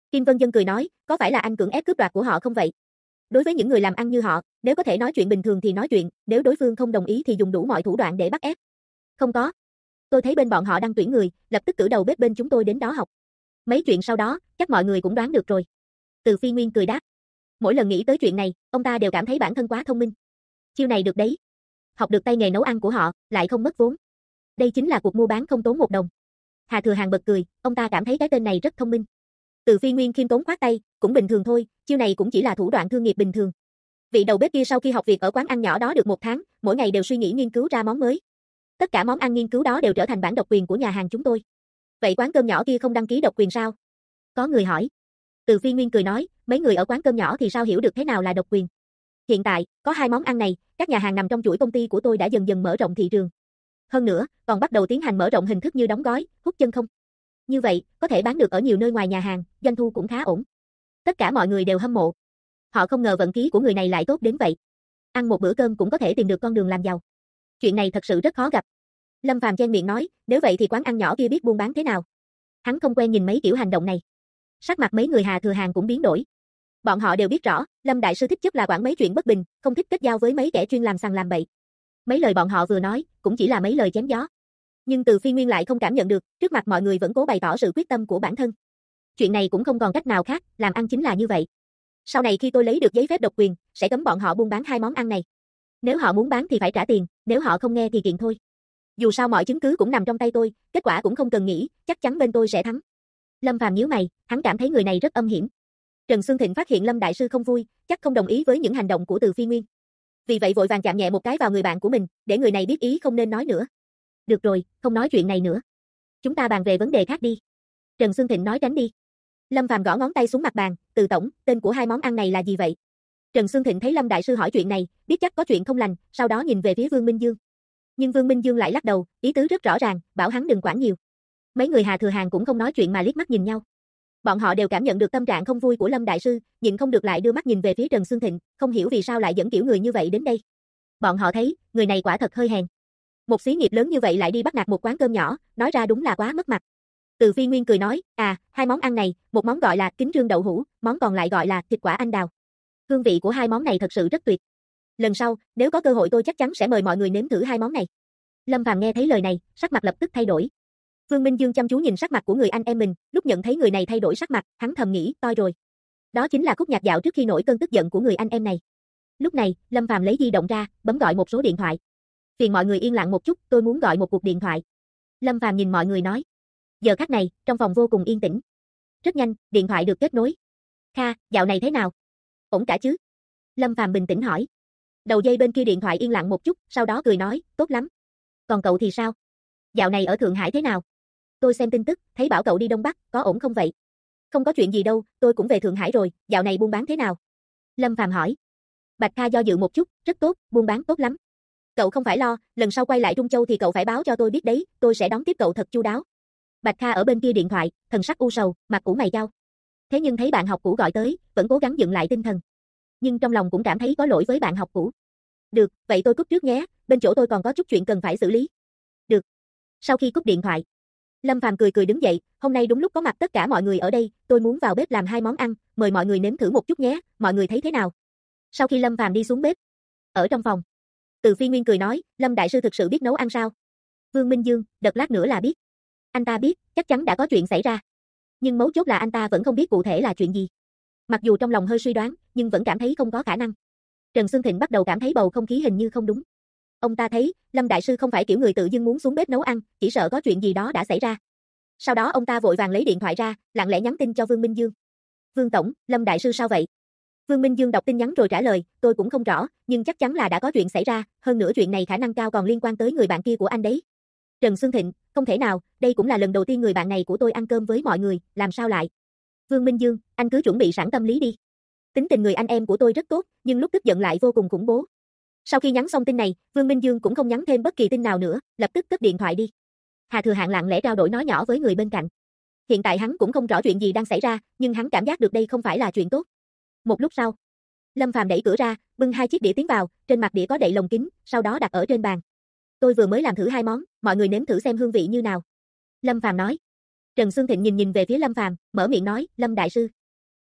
Kim Vân Dân cười nói, có phải là anh cưỡng ép cướp đoạt của họ không vậy? Đối với những người làm ăn như họ, nếu có thể nói chuyện bình thường thì nói chuyện, nếu đối phương không đồng ý thì dùng đủ mọi thủ đoạn để bắt ép. Không có. Tôi thấy bên bọn họ đang tuyển người, lập tức cử đầu bếp bên chúng tôi đến đó học. Mấy chuyện sau đó, chắc mọi người cũng đoán được rồi. Từ Phi Nguyên cười đáp. Mỗi lần nghĩ tới chuyện này, ông ta đều cảm thấy bản thân quá thông minh. Chiêu này được đấy. Học được tay nghề nấu ăn của họ, lại không mất vốn. Đây chính là cuộc mua bán không tốn một đồng. Hà Thừa Hàng bật cười, ông ta cảm thấy cái tên này rất thông minh. Từ Phi Nguyên khiêm tốn khoát tay, cũng bình thường thôi, chiêu này cũng chỉ là thủ đoạn thương nghiệp bình thường. Vị đầu bếp kia sau khi học việc ở quán ăn nhỏ đó được 1 tháng, mỗi ngày đều suy nghĩ nghiên cứu ra món mới. Tất cả món ăn nghiên cứu đó đều trở thành bản độc quyền của nhà hàng chúng tôi. Vậy quán cơm nhỏ kia không đăng ký độc quyền sao? Có người hỏi. Từ Phi Nguyên cười nói, mấy người ở quán cơm nhỏ thì sao hiểu được thế nào là độc quyền. Hiện tại, có 2 món ăn này, các nhà hàng nằm trong chuỗi công ty của tôi đã dần dần mở rộng thị trường. Hơn nữa, còn bắt đầu tiến hành mở rộng hình thức như đóng gói, hút chân không. Như vậy, có thể bán được ở nhiều nơi ngoài nhà hàng, doanh thu cũng khá ổn. Tất cả mọi người đều hâm mộ. Họ không ngờ vận khí của người này lại tốt đến vậy. Ăn một bữa cơm cũng có thể tìm được con đường làm giàu. Chuyện này thật sự rất khó gặp. Lâm Phàm chen miệng nói, nếu vậy thì quán ăn nhỏ kia biết buôn bán thế nào? Hắn không quen nhìn mấy kiểu hành động này. Sắc mặt mấy người Hà Thừa Hàng cũng biến đổi. Bọn họ đều biết rõ, Lâm đại sư thích chất là quản mấy chuyện bất bình, không thích kết giao với mấy kẻ chuyên làm sằng làm bậy. Mấy lời bọn họ vừa nói, cũng chỉ là mấy lời chém gió. Nhưng Từ Phi Nguyên lại không cảm nhận được, trước mặt mọi người vẫn cố bày tỏ sự quyết tâm của bản thân. Chuyện này cũng không còn cách nào khác, làm ăn chính là như vậy. Sau này khi tôi lấy được giấy phép độc quyền, sẽ cấm bọn họ buôn bán 2 món ăn này. Nếu họ muốn bán thì phải trả tiền, nếu họ không nghe thì kiện thôi. Dù sao mọi chứng cứ cũng nằm trong tay tôi, kết quả cũng không cần nghĩ, chắc chắn bên tôi sẽ thắng. Lâm Phàm nhíu mày, hắn cảm thấy người này rất âm hiểm. Trần Xương Thịnh phát hiện Lâm đại sư không vui, chắc không đồng ý với những hành động của Từ Phi Nguyên. Vì vậy vội vàng chạm nhẹ một cái vào người bạn của mình, để người này biết ý không nên nói nữa. Được rồi, không nói chuyện này nữa. Chúng ta bàn về vấn đề khác đi. Trần Xương Thịnh nói tránh đi. Lâm Phàm gõ ngón tay xuống mặt bàn, Từ tổng, tên của 2 món ăn này là gì vậy? Trần Xương Thịnh thấy Lâm đại sư hỏi chuyện này, biết chắc có chuyện không lành, sau đó nhìn về phía Vương Minh Dương. Nhưng Vương Minh Dương lại lắc đầu, ý tứ rất rõ ràng, bảo hắn đừng quản nhiều. Mấy người Hà Thừa Hàng cũng không nói chuyện mà liếc mắt nhìn nhau. Bọn họ đều cảm nhận được tâm trạng không vui của Lâm đại sư, nhịn không được lại đưa mắt nhìn về phía Trần Xương Thịnh, không hiểu vì sao lại dẫn kiểu người như vậy đến đây. Bọn họ thấy, người này quả thật hơi hèn. Một xí nghiệp lớn như vậy lại đi bắt nạt một quán cơm nhỏ, nói ra đúng là quá mất mặt. Từ Phi Nguyên cười nói, 2 món ăn này, một món gọi là kính rương đậu hũ, món còn lại gọi là thịt quả anh đào. Hương vị của 2 món này thật sự rất tuyệt. Lần sau, nếu có cơ hội tôi chắc chắn sẽ mời mọi người nếm thử 2 món này. Lâm Phàm nghe thấy lời này, sắc mặt lập tức thay đổi. Vương Minh Dương chăm chú nhìn sắc mặt của người anh em mình, lúc nhận thấy người này thay đổi sắc mặt, hắn thầm nghĩ, toi rồi. Đó chính là khúc nhạc dạo trước khi nổi cơn tức giận của người anh em này. Lúc này, Lâm Phàm lấy di động ra, bấm gọi một số điện thoại. Phiền mọi người yên lặng một chút, tôi muốn gọi một cuộc điện thoại. Lâm Phàm nhìn mọi người nói. Giờ khắc này, trong phòng vô cùng yên tĩnh. Rất nhanh, điện thoại được kết nối. Kha, dạo này thế nào? Ổn cả chứ? Lâm Phàm bình tĩnh hỏi. Đầu dây bên kia điện thoại yên lặng một chút, sau đó cười nói, tốt lắm. Còn cậu thì sao? Dạo này ở Thượng Hải thế nào? Tôi xem tin tức, thấy bảo cậu đi Đông Bắc, có ổn không vậy? Không có chuyện gì đâu, tôi cũng về Thượng Hải rồi, dạo này buôn bán thế nào? Lâm Phàm hỏi. Bạch Kha do dự một chút, rất tốt, buôn bán tốt lắm. Cậu không phải lo, lần sau quay lại Trung Châu thì cậu phải báo cho tôi biết đấy, tôi sẽ đón tiếp cậu thật chu đáo. Bạch Kha ở bên kia điện thoại, thần sắc u sầu, mặt ủ mày chau. Thế nhưng thấy bạn học cũ gọi tới, vẫn cố gắng dựng lại tinh thần. Nhưng trong lòng cũng cảm thấy có lỗi với bạn học cũ. Được, vậy tôi cúp trước nhé, bên chỗ tôi còn có chút chuyện cần phải xử lý. Được. Sau khi cúp điện thoại, Lâm Phàm cười cười đứng dậy, hôm nay đúng lúc có mặt tất cả mọi người ở đây, tôi muốn vào bếp làm 2 món ăn, mời mọi người nếm thử một chút nhé, mọi người thấy thế nào? Sau khi Lâm Phàm đi xuống bếp, ở trong phòng, Từ Phi Nguyên cười nói, Lâm đại sư thực sự biết nấu ăn sao? Vương Minh Dương, đợt lát nữa là biết. Anh ta biết, chắc chắn đã có chuyện xảy ra. Nhưng mấu chốt là anh ta vẫn không biết cụ thể là chuyện gì. Mặc dù trong lòng hơi suy đoán, nhưng vẫn cảm thấy không có khả năng. Trần Xương Thịnh bắt đầu cảm thấy bầu không khí hình như không đúng. Ông ta thấy, Lâm đại sư không phải kiểu người tự dưng muốn xuống bếp nấu ăn, chỉ sợ có chuyện gì đó đã xảy ra. Sau đó ông ta vội vàng lấy điện thoại ra, lặng lẽ nhắn tin cho Vương Minh Dương. Vương tổng, Lâm đại sư sao vậy? Vương Minh Dương đọc tin nhắn rồi trả lời, tôi cũng không rõ, nhưng chắc chắn là đã có chuyện xảy ra, hơn nữa chuyện này khả năng cao còn liên quan tới người bạn kia của anh đấy. Trần Xương Thịnh, không thể nào, đây cũng là lần đầu tiên người bạn này của tôi ăn cơm với mọi người, làm sao lại? Vương Minh Dương, anh cứ chuẩn bị sẵn tâm lý đi. Tính tình người anh em của tôi rất tốt, nhưng lúc tức giận lại vô cùng khủng bố. Sau khi nhắn xong tin này, Vương Minh Dương cũng không nhắn thêm bất kỳ tin nào nữa, lập tức cất điện thoại đi. Hà Thừa Hạng lặng lẽ trao đổi nói nhỏ với người bên cạnh. Hiện tại hắn cũng không rõ chuyện gì đang xảy ra, nhưng hắn cảm giác được đây không phải là chuyện tốt. Một lúc sau, Lâm Phàm đẩy cửa ra, bưng 2 chiếc đĩa tiến vào, trên mặt đĩa có đậy lồng kính, sau đó đặt ở trên bàn. Tôi vừa mới làm thử 2 món, mọi người nếm thử xem hương vị như nào. Lâm Phàm nói. Trần Xương Thịnh nhìn về phía Lâm Phàm, mở miệng nói, Lâm đại sư,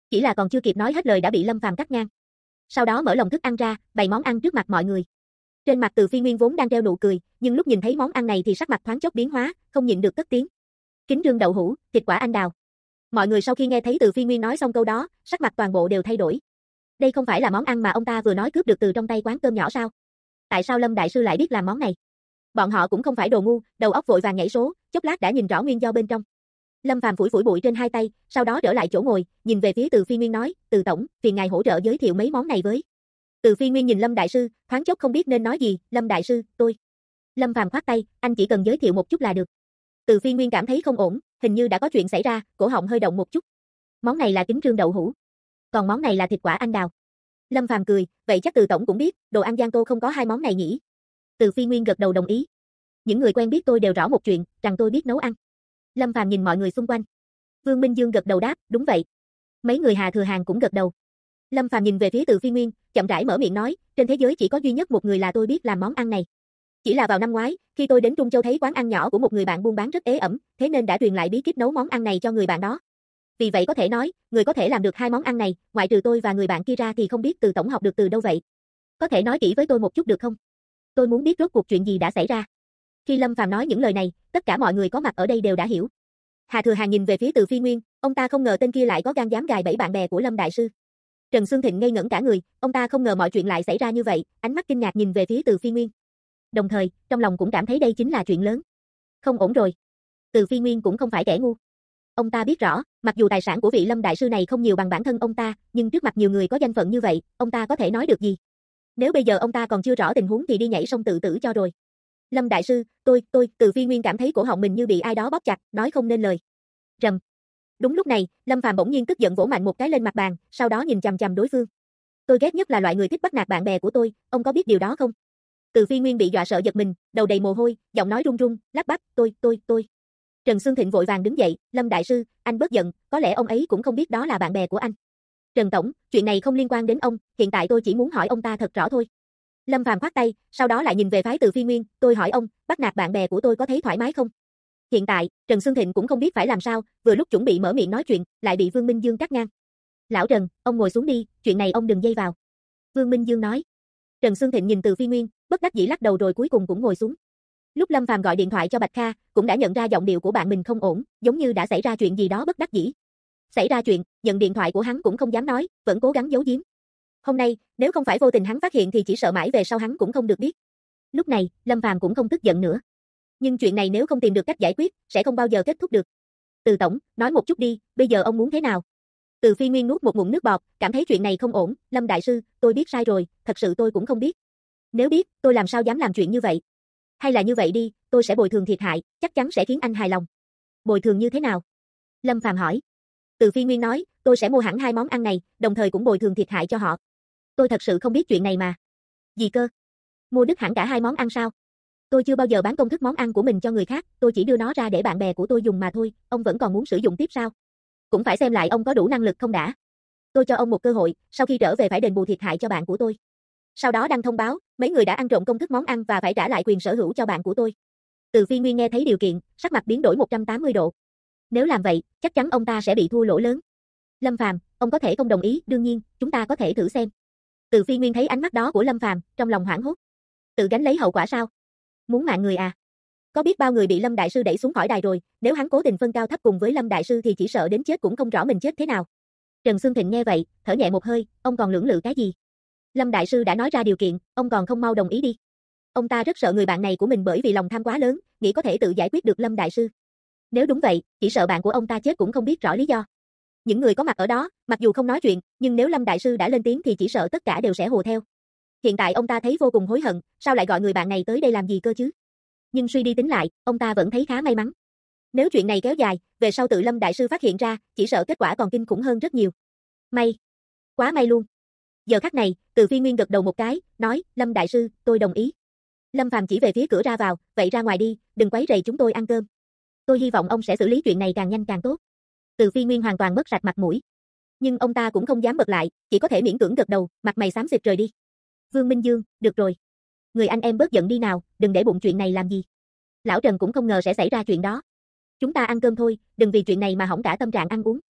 Chỉ là còn chưa kịp nói hết lời đã bị Lâm Phàm cắt ngang. Sau đó mở lồng thức ăn ra, bày món ăn trước mặt mọi người. Trên mặt Từ Phi Nguyên vốn đang treo nụ cười, nhưng lúc nhìn thấy món ăn này thì sắc mặt thoáng chốc biến hóa, không nhịn được cất tiếng. Kính rương đậu hũ, thịt quả anh đào. Mọi người sau khi nghe thấy Từ Phi Nguyên nói xong câu đó, sắc mặt toàn bộ đều thay đổi. Đây không phải là món ăn mà ông ta vừa nói cướp được từ trong tay quán cơm nhỏ sao? Tại sao Lâm đại sư lại biết làm món này? Bọn họ cũng không phải đồ ngu, đầu óc vội vàng nhảy số, chốc lát đã nhìn rõ nguyên do bên trong. Lâm Phàm phủi phủi bụi trên hai tay, sau đó trở lại chỗ ngồi, nhìn về phía Từ Phi Nguyên nói, "Từ tổng, phiền ngài hỗ trợ giới thiệu mấy món này với." Từ Phi Nguyên nhìn Lâm đại sư, thoáng chốc không biết nên nói gì, "Lâm đại sư, tôi." Lâm Phàm khoát tay, "Anh chỉ cần giới thiệu một chút là được." Từ Phi Nguyên cảm thấy không ổn, hình như đã có chuyện xảy ra, cổ họng hơi động một chút. Món này là kính trương đậu hũ, còn món này là thịt quả anh đào. Lâm Phàm cười, "Vậy chắc Từ tổng cũng biết, đồ ăn Giang Tô không có hai món này nhỉ?" Từ Phi Nguyên gật đầu đồng ý. "Những người quen biết tôi đều rõ một chuyện, rằng tôi biết nấu ăn." Lâm Phàm nhìn mọi người xung quanh. Vương Minh Dương gật đầu đáp, "Đúng vậy." Mấy người Hà Thừa Hàng cũng gật đầu. Lâm Phàm nhìn về phía Từ Phi Nguyên, chậm rãi mở miệng nói, "Trên thế giới chỉ có duy nhất một người là tôi biết làm món ăn này. Chỉ là vào năm ngoái, khi tôi đến Trung Châu thấy quán ăn nhỏ của một người bạn buôn bán rất ế ẩm, thế nên đã truyền lại bí kíp nấu món ăn này cho người bạn đó. Vì vậy có thể nói, người có thể làm được hai món ăn này, ngoại trừ tôi và người bạn kia ra thì không biết Từ tổng học được từ đâu vậy. Có thể nói kỹ với tôi một chút được không? Tôi muốn biết rốt cuộc chuyện gì đã xảy ra." Khi Lâm Phàm nói những lời này, tất cả mọi người có mặt ở đây đều đã hiểu. Hà Thừa Hàng nhìn về phía Từ Phi Nguyên, ông ta không ngờ tên kia lại có gan dám gài bẫy bạn bè của Lâm đại sư. Trần Xương Thịnh ngây ngẩn cả người, ông ta không ngờ mọi chuyện lại xảy ra như vậy, ánh mắt kinh ngạc nhìn về phía Từ Phi Nguyên. Đồng thời, trong lòng cũng cảm thấy đây chính là chuyện lớn. Không ổn rồi. Từ Phi Nguyên cũng không phải kẻ ngu. Ông ta biết rõ, mặc dù tài sản của vị Lâm đại sư này không nhiều bằng bản thân ông ta, nhưng trước mặt nhiều người có danh phận như vậy, ông ta có thể nói được gì? Nếu bây giờ ông ta còn chưa rõ tình huống thì đi nhảy sông tự tử cho rồi. "Lâm đại sư, tôi, Từ Phi Nguyên cảm thấy cổ họng mình như bị ai đó bóp chặt, nói không nên lời." Rầm. Đúng lúc này, Lâm Phàm bỗng nhiên tức giận vỗ mạnh một cái lên mặt bàn, sau đó nhìn chằm chằm đối phương. "Tôi ghét nhất là loại người thích bắt nạt bạn bè của tôi, ông có biết điều đó không?" Từ Phi Nguyên bị dọa sợ giật mình, đầu đầy mồ hôi, giọng nói run run, lắp bắp, tôi. Trần Xương Thịnh vội vàng đứng dậy, "Lâm đại sư, anh bớt giận, có lẽ ông ấy cũng không biết đó là bạn bè của anh." "Trần tổng, chuyện này không liên quan đến ông, hiện tại tôi chỉ muốn hỏi ông ta thật rõ thôi." Lâm Phàm khoát tay, sau đó lại nhìn về phái Từ Phi Nguyên, "Tôi hỏi ông, bắt nạt bạn bè của tôi có thấy thoải mái không?" Hiện tại, Trần Xương Thịnh cũng không biết phải làm sao, vừa lúc chuẩn bị mở miệng nói chuyện, lại bị Vương Minh Dương cắt ngang. "Lão Trần, ông ngồi xuống đi, chuyện này ông đừng dây vào." Vương Minh Dương nói. Trần Xương Thịnh nhìn Từ Phi Nguyên, bất đắc dĩ lắc đầu rồi cuối cùng cũng ngồi xuống. Lúc Lâm Phàm gọi điện thoại cho Bạch Kha, cũng đã nhận ra giọng điệu của bạn mình không ổn, giống như đã xảy ra chuyện gì đó bất đắc dĩ. Xảy ra chuyện, nhận điện thoại của hắn cũng không dám nói, vẫn cố gắng giấu giếm. Hôm nay, nếu không phải vô tình hắn phát hiện thì chỉ sợ mãi về sau hắn cũng không được biết. Lúc này, Lâm Phàm cũng không tức giận nữa. Nhưng chuyện này nếu không tìm được cách giải quyết, sẽ không bao giờ kết thúc được. "Từ tổng, nói một chút đi, bây giờ ông muốn thế nào?" Từ Phi Nguyên nuốt một ngụm nước bọt, cảm thấy chuyện này không ổn, "Lâm đại sư, tôi biết sai rồi, thật sự tôi cũng không biết. Nếu biết, tôi làm sao dám làm chuyện như vậy. Hay là như vậy đi, tôi sẽ bồi thường thiệt hại, chắc chắn sẽ khiến anh hài lòng." "Bồi thường như thế nào?" Lâm Phàm hỏi. Từ Phi Nguyên nói, "Tôi sẽ mua hẳn hai món ăn này, đồng thời cũng bồi thường thiệt hại cho họ." "Tôi thật sự không biết chuyện này mà." "Gì cơ? Mua đứt hẳn cả hai món ăn sao?" "Tôi chưa bao giờ bán công thức món ăn của mình cho người khác, tôi chỉ đưa nó ra để bạn bè của tôi dùng mà thôi, ông vẫn còn muốn sử dụng tiếp sao? Cũng phải xem lại ông có đủ năng lực không đã. Tôi cho ông một cơ hội, sau khi trở về phải đền bù thiệt hại cho bạn của tôi. Sau đó đăng thông báo, mấy người đã ăn trộm công thức món ăn và phải trả lại quyền sở hữu cho bạn của tôi." Từ Phi Nguyên nghe thấy điều kiện, sắc mặt biến đổi 180 độ. Nếu làm vậy, chắc chắn ông ta sẽ bị thua lỗ lớn. "Lâm Phàm, ông có thể không đồng ý, đương nhiên, chúng ta có thể thử xem." Từ Phi Nguyên thấy ánh mắt đó của Lâm Phàm, trong lòng hoảng hốt. Tự gánh lấy hậu quả sao? Muốn mạng người à? Có biết bao người bị Lâm đại sư đẩy xuống khỏi đài rồi, nếu hắn cố tình phân cao thấp cùng với Lâm đại sư thì chỉ sợ đến chết cũng không rõ mình chết thế nào. Trần Xương Thịnh nghe vậy, thở nhẹ một hơi, ông còn lưỡng lự cái gì? Lâm đại sư đã nói ra điều kiện, ông còn không mau đồng ý đi. Ông ta rất sợ người bạn này của mình bởi vì lòng tham quá lớn, nghĩ có thể tự giải quyết được Lâm đại sư. Nếu đúng vậy, chỉ sợ bạn của ông ta chết cũng không biết rõ lý do. Những người có mặt ở đó, mặc dù không nói chuyện, nhưng nếu Lâm đại sư đã lên tiếng thì chỉ sợ tất cả đều sẽ hùa theo. Hiện tại ông ta thấy vô cùng hối hận, sao lại gọi người bạn này tới đây làm gì cơ chứ? Nhưng suy đi tính lại, ông ta vẫn thấy khá may mắn. Nếu chuyện này kéo dài, về sau tự Lâm đại sư phát hiện ra, chỉ sợ kết quả còn kinh khủng hơn rất nhiều. May. Quá may luôn. Giờ khắc này, Từ Phi Nguyên gật đầu một cái, nói, "Lâm đại sư, tôi đồng ý." Lâm Phàm chỉ về phía cửa ra vào, "Vậy ra ngoài đi, đừng quấy rầy chúng tôi ăn cơm. Tôi hy vọng ông sẽ xử lý chuyện này càng nhanh càng tốt." Từ Phi Nguyên hoàn toàn mất sạch mặt mũi. Nhưng ông ta cũng không dám bật lại, chỉ có thể miễn cưỡng gật đầu, mặt mày xám xịt rời đi. Vương Minh Dương, "Được rồi. Người anh em bớt giận đi nào, đừng để bụng chuyện này làm gì. Lão Trần cũng không ngờ sẽ xảy ra chuyện đó. Chúng ta ăn cơm thôi, đừng vì chuyện này mà hỏng cả tâm trạng ăn uống."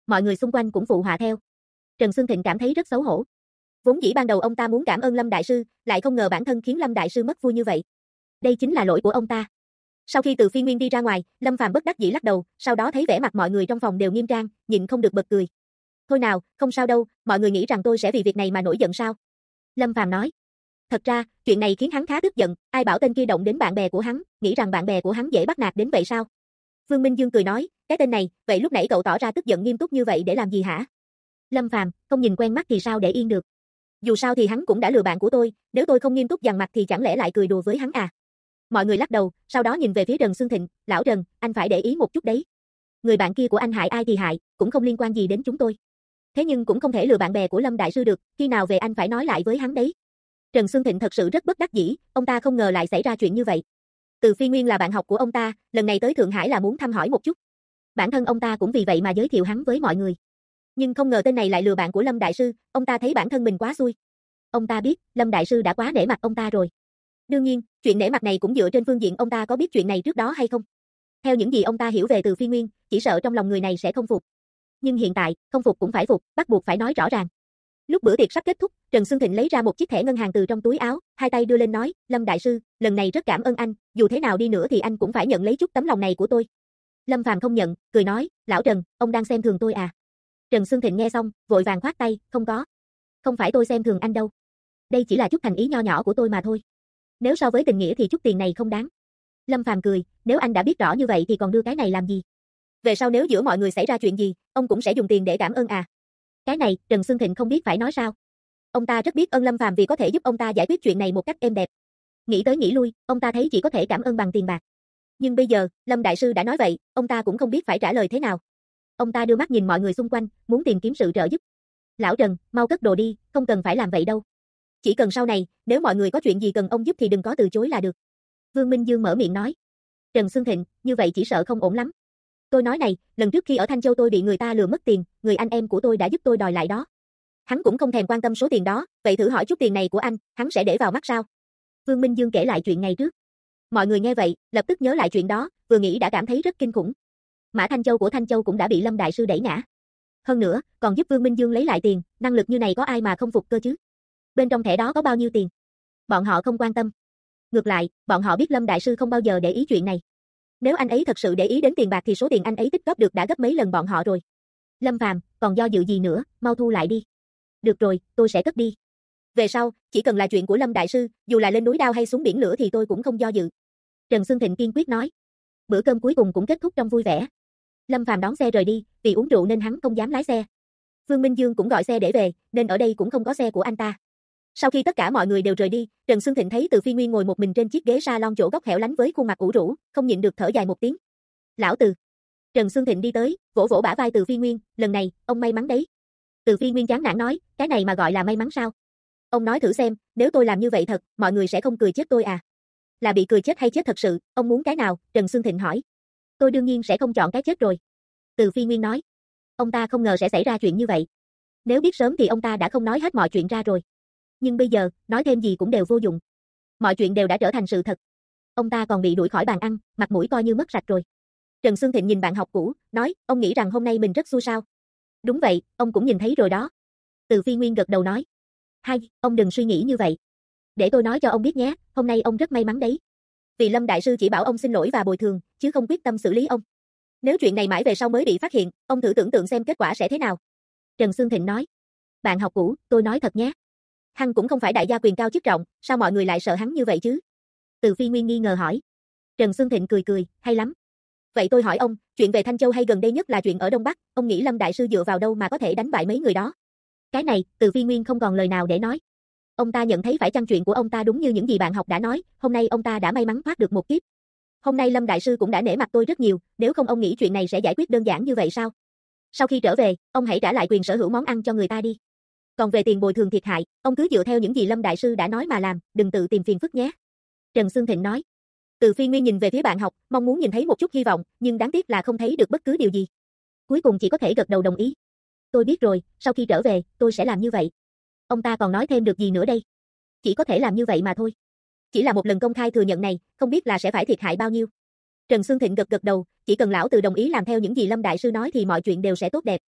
Mọi người xung quanh cũng phụ họa theo. Trần Xương Thịnh cảm thấy rất xấu hổ. Vốn dĩ ban đầu ông ta muốn cảm ơn Lâm đại sư, lại không ngờ bản thân khiến Lâm đại sư mất vui như vậy. Đây chính là lỗi của ông ta. Sau khi Từ Phi Nguyên đi ra ngoài, Lâm Phàm bất đắc dĩ lắc đầu, sau đó thấy vẻ mặt mọi người trong phòng đều nghiêm trang, nhịn không được bật cười. Thôi nào, không sao đâu, mọi người nghĩ rằng tôi sẽ vì việc này mà nổi giận sao? Lâm Phàm nói. Thật ra, chuyện này khiến hắn khá tức giận, ai bảo tên kia động đến bạn bè của hắn, nghĩ rằng bạn bè của hắn dễ bắt nạt đến vậy sao? Vương Minh Dương cười nói, cái tên này, vậy lúc nãy cậu tỏ ra tức giận nghiêm túc như vậy để làm gì hả? Lâm Phàm, không nhìn quen mắt thì sao để yên được? Dù sao thì hắn cũng đã lừa bạn của tôi, nếu tôi không nghiêm túc dằn mặt thì chẳng lẽ lại cười đùa với hắn à? Mọi người lắc đầu, sau đó nhìn về phía Trần Xương Thịnh, lão Trần, anh phải để ý một chút đấy. Người bạn kia của anh hại ai thì hại, cũng không liên quan gì đến chúng tôi. Thế nhưng cũng không thể lừa bạn bè của Lâm đại sư được, khi nào về anh phải nói lại với hắn đấy. Trần Xương Thịnh thật sự rất bất đắc dĩ, ông ta không ngờ lại xảy ra chuyện như vậy. Từ Phi Nguyên là bạn học của ông ta, lần này tới Thượng Hải là muốn thăm hỏi một chút. Bản thân ông ta cũng vì vậy mà giới thiệu hắn với mọi người. Nhưng không ngờ tên này lại lừa bạn của Lâm đại sư, ông ta thấy bản thân mình quá xui. Ông ta biết, Lâm đại sư đã quá nể mặt ông ta rồi. Đương nhiên, chuyện nể mặt này cũng dựa trên phương diện ông ta có biết chuyện này trước đó hay không. Theo những gì ông ta hiểu về Từ Phi Nguyên, chỉ sợ trong lòng người này sẽ không phục. Nhưng hiện tại, không phục cũng phải phục, bắt buộc phải nói rõ ràng. Lúc bữa tiệc sắp kết thúc, Trần Xương Thịnh lấy ra một chiếc thẻ ngân hàng từ trong túi áo, hai tay đưa lên nói, Lâm đại sư, lần này rất cảm ơn anh, dù thế nào đi nữa thì anh cũng phải nhận lấy chút tấm lòng này của tôi. Lâm Phàm không nhận, cười nói, lão Trần, ông đang xem thường tôi à? Trần Xương Thịnh nghe xong, vội vàng khoát tay, không có. Không phải tôi xem thường anh đâu. Đây chỉ là chút thành ý nho nhỏ của tôi mà thôi. Nếu so với tình nghĩa thì chút tiền này không đáng. Lâm Phàm cười, nếu anh đã biết rõ như vậy thì còn đưa cái này làm gì? Về sau nếu giữa mọi người xảy ra chuyện gì, ông cũng sẽ dùng tiền để cảm ơn à? Cái này, Trần Xương Thịnh không biết phải nói sao. Ông ta rất biết ơn Lâm Phàm vì có thể giúp ông ta giải quyết chuyện này một cách êm đẹp. Nghĩ tới nghĩ lui, ông ta thấy chỉ có thể cảm ơn bằng tiền bạc. Nhưng bây giờ, Lâm đại sư đã nói vậy, ông ta cũng không biết phải trả lời thế nào. Ông ta đưa mắt nhìn mọi người xung quanh, muốn tìm kiếm sự trợ giúp. Lão Trần, mau cất đồ đi, không cần phải làm vậy đâu. Chỉ cần sau này, nếu mọi người có chuyện gì cần ông giúp thì đừng có từ chối là được. Vương Minh Dương mở miệng nói. Trần Xương Thịnh, như vậy chỉ sợ không ổn lắm. Tôi nói này, lần trước khi ở Thanh Châu tôi bị người ta lừa mất tiền, người anh em của tôi đã giúp tôi đòi lại đó. Hắn cũng không thèm quan tâm số tiền đó, vậy thử hỏi chút tiền này của anh, hắn sẽ để vào mắt sao? Vương Minh Dương kể lại chuyện ngày trước. Mọi người nghe vậy, lập tức nhớ lại chuyện đó, vừa nghĩ đã cảm thấy rất kinh khủng. Mã Thanh Châu của Thanh Châu cũng đã bị Lâm đại sư đẩy ngã. Hơn nữa, còn giúp Vương Minh Dương lấy lại tiền, năng lực như này có ai mà không phục cơ chứ? Bên trong thẻ đó có bao nhiêu tiền? Bọn họ không quan tâm. Ngược lại, bọn họ biết Lâm đại sư không bao giờ để ý chuyện này. Nếu anh ấy thật sự để ý đến tiền bạc thì số tiền anh ấy tích góp được đã gấp mấy lần bọn họ rồi. Lâm Phàm, còn do dự gì nữa, mau thu lại đi. Được rồi, tôi sẽ cất đi. Về sau, chỉ cần là chuyện của Lâm đại sư, dù là lên núi đao hay xuống biển lửa thì tôi cũng không do dự. Trần Xương Thịnh kiên quyết nói. Bữa cơm cuối cùng cũng kết thúc trong vui vẻ. Lâm Phàm đón xe rời đi, vì uống rượu nên hắn không dám lái xe. Vương Minh Dương cũng gọi xe để về, nên ở đây cũng không có xe của anh ta. Sau khi tất cả mọi người đều rời đi, Trần Xương Thịnh thấy Từ Phi Nguyên ngồi một mình trên chiếc ghế salon chỗ góc hẻo lánh với khuôn mặt ủ rũ, không nhịn được thở dài một tiếng. Lão Từ. Trần Xương Thịnh đi tới, vỗ vỗ bả vai Từ Phi Nguyên, lần này, ông may mắn đấy. Từ Phi Nguyên chán nản nói, cái này mà gọi là may mắn sao? Ông nói thử xem, nếu tôi làm như vậy thật, mọi người sẽ không cười chết tôi à? Là bị cười chết hay chết thật sự, ông muốn cái nào? Trần Xương Thịnh hỏi. Tôi đương nhiên sẽ không chọn cái chết rồi. Từ Phi Nguyên nói. Ông ta không ngờ sẽ xảy ra chuyện như vậy. Nếu biết sớm thì ông ta đã không nói hết mọi chuyện ra rồi. Nhưng bây giờ, nói thêm gì cũng đều vô dụng. Mọi chuyện đều đã trở thành sự thật. Ông ta còn bị đuổi khỏi bàn ăn, mặt mũi coi như mất sạch rồi. Trần Xương Thịnh nhìn bạn học cũ, nói, ông nghĩ rằng hôm nay mình rất xui sao? Đúng vậy, ông cũng nhìn thấy rồi đó. Từ Phi Nguyên gật đầu nói. Hay, ông đừng suy nghĩ như vậy. Để tôi nói cho ông biết nhé, hôm nay ông rất may mắn đấy. Vì Lâm đại sư chỉ bảo ông xin lỗi và bồi thường, chứ không quyết tâm xử lý ông. Nếu chuyện này mãi về sau mới bị phát hiện, ông thử tưởng tượng xem kết quả sẽ thế nào. Trần Xương Thịnh nói. Bạn học cũ, tôi nói thật nhé. Hắn cũng không phải đại gia quyền cao chức trọng, sao mọi người lại sợ hắn như vậy chứ? Từ Phi Nguyên nghi ngờ hỏi. Trần Xương Thịnh cười cười, hay lắm. Vậy tôi hỏi ông, chuyện về Thanh Châu hay gần đây nhất là chuyện ở Đông Bắc, ông nghĩ Lâm đại sư dựa vào đâu mà có thể đánh bại mấy người đó? Cái này, Từ Phi Nguyên không còn lời nào để nói. Ông ta nhận thấy phải chăng chuyện của ông ta đúng như những gì bạn học đã nói, hôm nay ông ta đã may mắn thoát được một kiếp. Hôm nay Lâm đại sư cũng đã nể mặt tôi rất nhiều, nếu không ông nghĩ chuyện này sẽ giải quyết đơn giản như vậy sao? Sau khi trở về, ông hãy trả lại quyền sở hữu món ăn cho người ta đi. Còn về tiền bồi thường thiệt hại, ông cứ dựa theo những gì Lâm đại sư đã nói mà làm, đừng tự tìm phiền phức nhé. Trần Xương Thịnh nói. Từ Phi Nguyên nhìn về phía bạn học, mong muốn nhìn thấy một chút hy vọng, nhưng đáng tiếc là không thấy được bất cứ điều gì. Cuối cùng chỉ có thể gật đầu đồng ý. Tôi biết rồi, sau khi trở về, tôi sẽ làm như vậy. Ông ta còn nói thêm được gì nữa đây? Chỉ có thể làm như vậy mà thôi. Chỉ là một lần công khai thừa nhận này, không biết là sẽ phải thiệt hại bao nhiêu. Trần Xương Thịnh gật gật đầu, chỉ cần lão Từ đồng ý làm theo những gì Lâm đại sư nói thì mọi chuyện đều sẽ tốt đẹp.